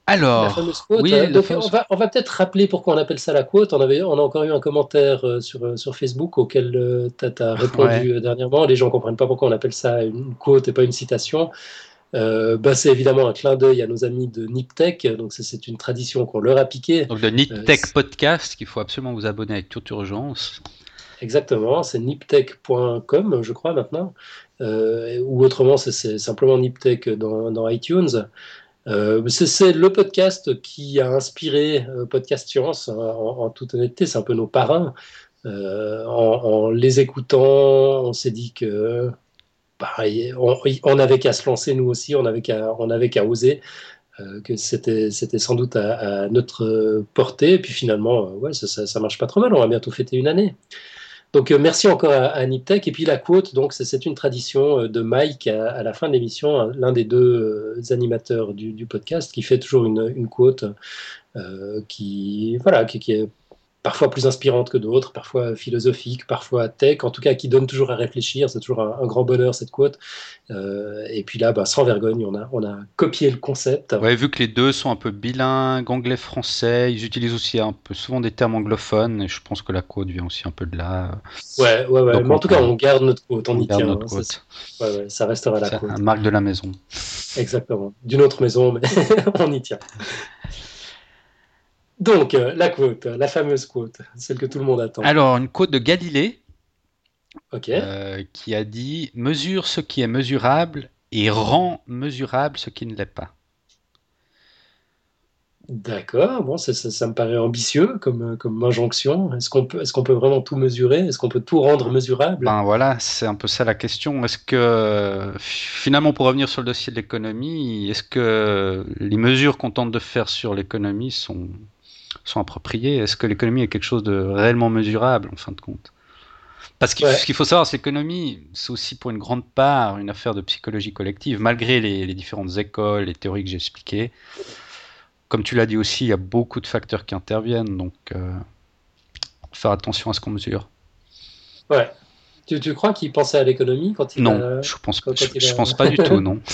La Alors, fameuse quote. oui, la Donc, fameuse. on va peut-être rappeler pourquoi on appelle ça la quote. On a encore eu un commentaire sur Facebook auquel tu as Ouais. répondu dernièrement. Les gens ne comprennent pas pourquoi on appelle ça une quote et pas une citation. C'est évidemment un clin d'œil à nos amis de Niptech. Donc, c'est une tradition qu'on leur a piquée. Donc, de Euh, NitTech Podcast, qu'il faut absolument vous abonner avec toute urgence. Exactement, c'est niptech.com, je crois, maintenant. Ou autrement, c'est simplement Niptech dans iTunes. C'est le podcast qui a inspiré Podcast Science, hein, en toute honnêteté, c'est un peu nos parrains. En les écoutant, on s'est dit que pareil, on n'avait qu'à se lancer nous aussi, on avait qu'à oser, que c'était sans doute à notre portée. Et puis finalement, ouais, ça marche pas trop mal, on va bientôt fêter une année. Donc, merci encore à Niptech. Et puis la quote, donc c'est une tradition de Mike à la fin de l'émission, hein, l'un des deux animateurs du podcast, qui fait toujours une quote qui est parfois plus inspirante que d'autres, parfois philosophique, parfois tech, en tout cas qui donne toujours à réfléchir. C'est toujours un grand bonheur cette quote. Et puis là, sans vergogne, on a copié le concept. Ouais, vu que les deux sont un peu bilingues, anglais-français, ils utilisent aussi un peu souvent des termes anglophones, et je pense que la quote vient aussi un peu de là. Ouais. Donc Mais en tout cas, on garde notre quote, on on y garde tient, notre hein. quote. Ouais, ça restera la C'est quote. un marque de la maison. Exactement. D'une autre maison, mais on y tient. Donc, la quote, la fameuse quote, celle que tout le monde attend. Alors, une quote de Galilée Ok, qui a dit: mesure ce qui est mesurable et rend mesurable ce qui ne l'est pas. d'accord. Bon, ça me paraît ambitieux comme injonction. Est-ce qu'on peut vraiment tout mesurer? Est-ce qu'on peut tout rendre mesurable? Ben voilà, c'est un peu ça la question. Est-ce que, finalement, pour revenir sur le dossier de l'économie, est-ce que les mesures qu'on tente de faire sur l'économie sont appropriées? Est-ce que l'économie est quelque chose de réellement mesurable, en fin de compte? Parce que ce Ouais, qu'il faut savoir, c'est que l'économie, c'est aussi pour une grande part une affaire de psychologie collective, malgré les différentes écoles, les théories que j'ai expliquées. Comme tu l'as dit aussi, il y a beaucoup de facteurs qui interviennent, donc faire attention à ce qu'on mesure. ouais. Tu crois qu'il pensait à l'économie Non, quand il je a... pense pas du tout, non.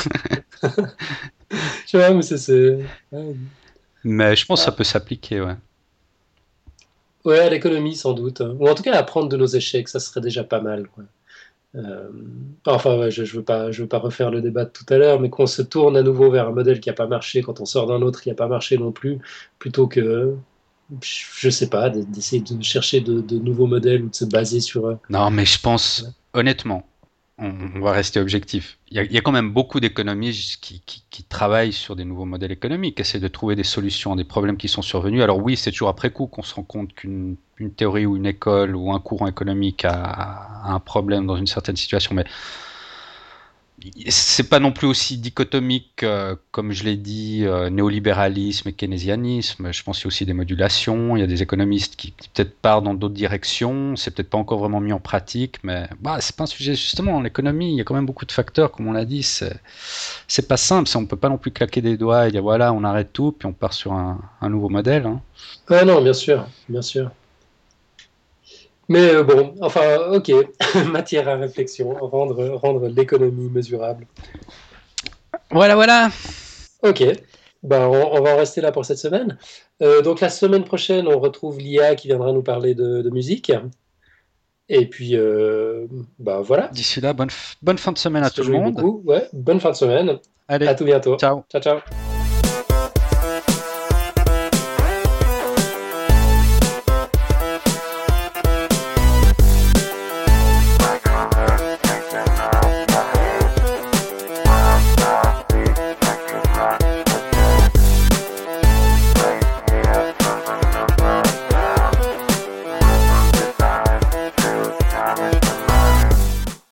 Je sais pas, mais ouais. Mais je pense que ça Ah, peut s'appliquer, ouais. ouais, à l'économie sans doute. Ou en tout cas, apprendre de nos échecs, ça serait déjà pas mal, quoi. Euh, enfin, ouais, je veux pas refaire le débat de tout à l'heure, mais qu'on se tourne à nouveau vers un modèle qui n'a pas marché quand on sort d'un autre qui n'a pas marché non plus, plutôt que, je sais pas, d'essayer de chercher de nouveaux modèles ou de se baser sur. Non, mais je Voilà. pense, honnêtement, on va rester objectif. Il y a quand même beaucoup d'économistes qui travaillent sur des nouveaux modèles économiques, qui essaient de trouver des solutions à des problèmes qui sont survenus. Alors oui, c'est toujours après coup qu'on se rend compte qu'une une théorie ou une école ou un courant économique a un problème dans une certaine situation, mais c'est pas non plus aussi dichotomique, comme je l'ai dit, néolibéralisme et keynésianisme. Je pense qu'il y a aussi des modulations. Il y a des économistes qui peut-être partent dans d'autres directions. C'est peut-être pas encore vraiment mis en pratique, mais c'est pas un sujet justement. L'économie, il y a quand même beaucoup de facteurs, comme on l'a dit. C'est pas simple. On peut pas non plus claquer des doigts et dire voilà, on arrête tout puis on part sur un nouveau modèle, hein. Ah non, bien sûr, bien sûr. Mais bon, enfin, ok, matière à réflexion, rendre l'économie mesurable. Voilà, voilà. Ok, on va en rester là pour cette semaine. Donc la semaine prochaine, on retrouve Lia qui viendra nous parler de musique. Et puis, voilà, D'ici là, bonne fin de semaine on à se tout le réjouit monde. beaucoup. Ouais, bonne fin de semaine. À Allez, tout bientôt. ciao. Ciao, ciao.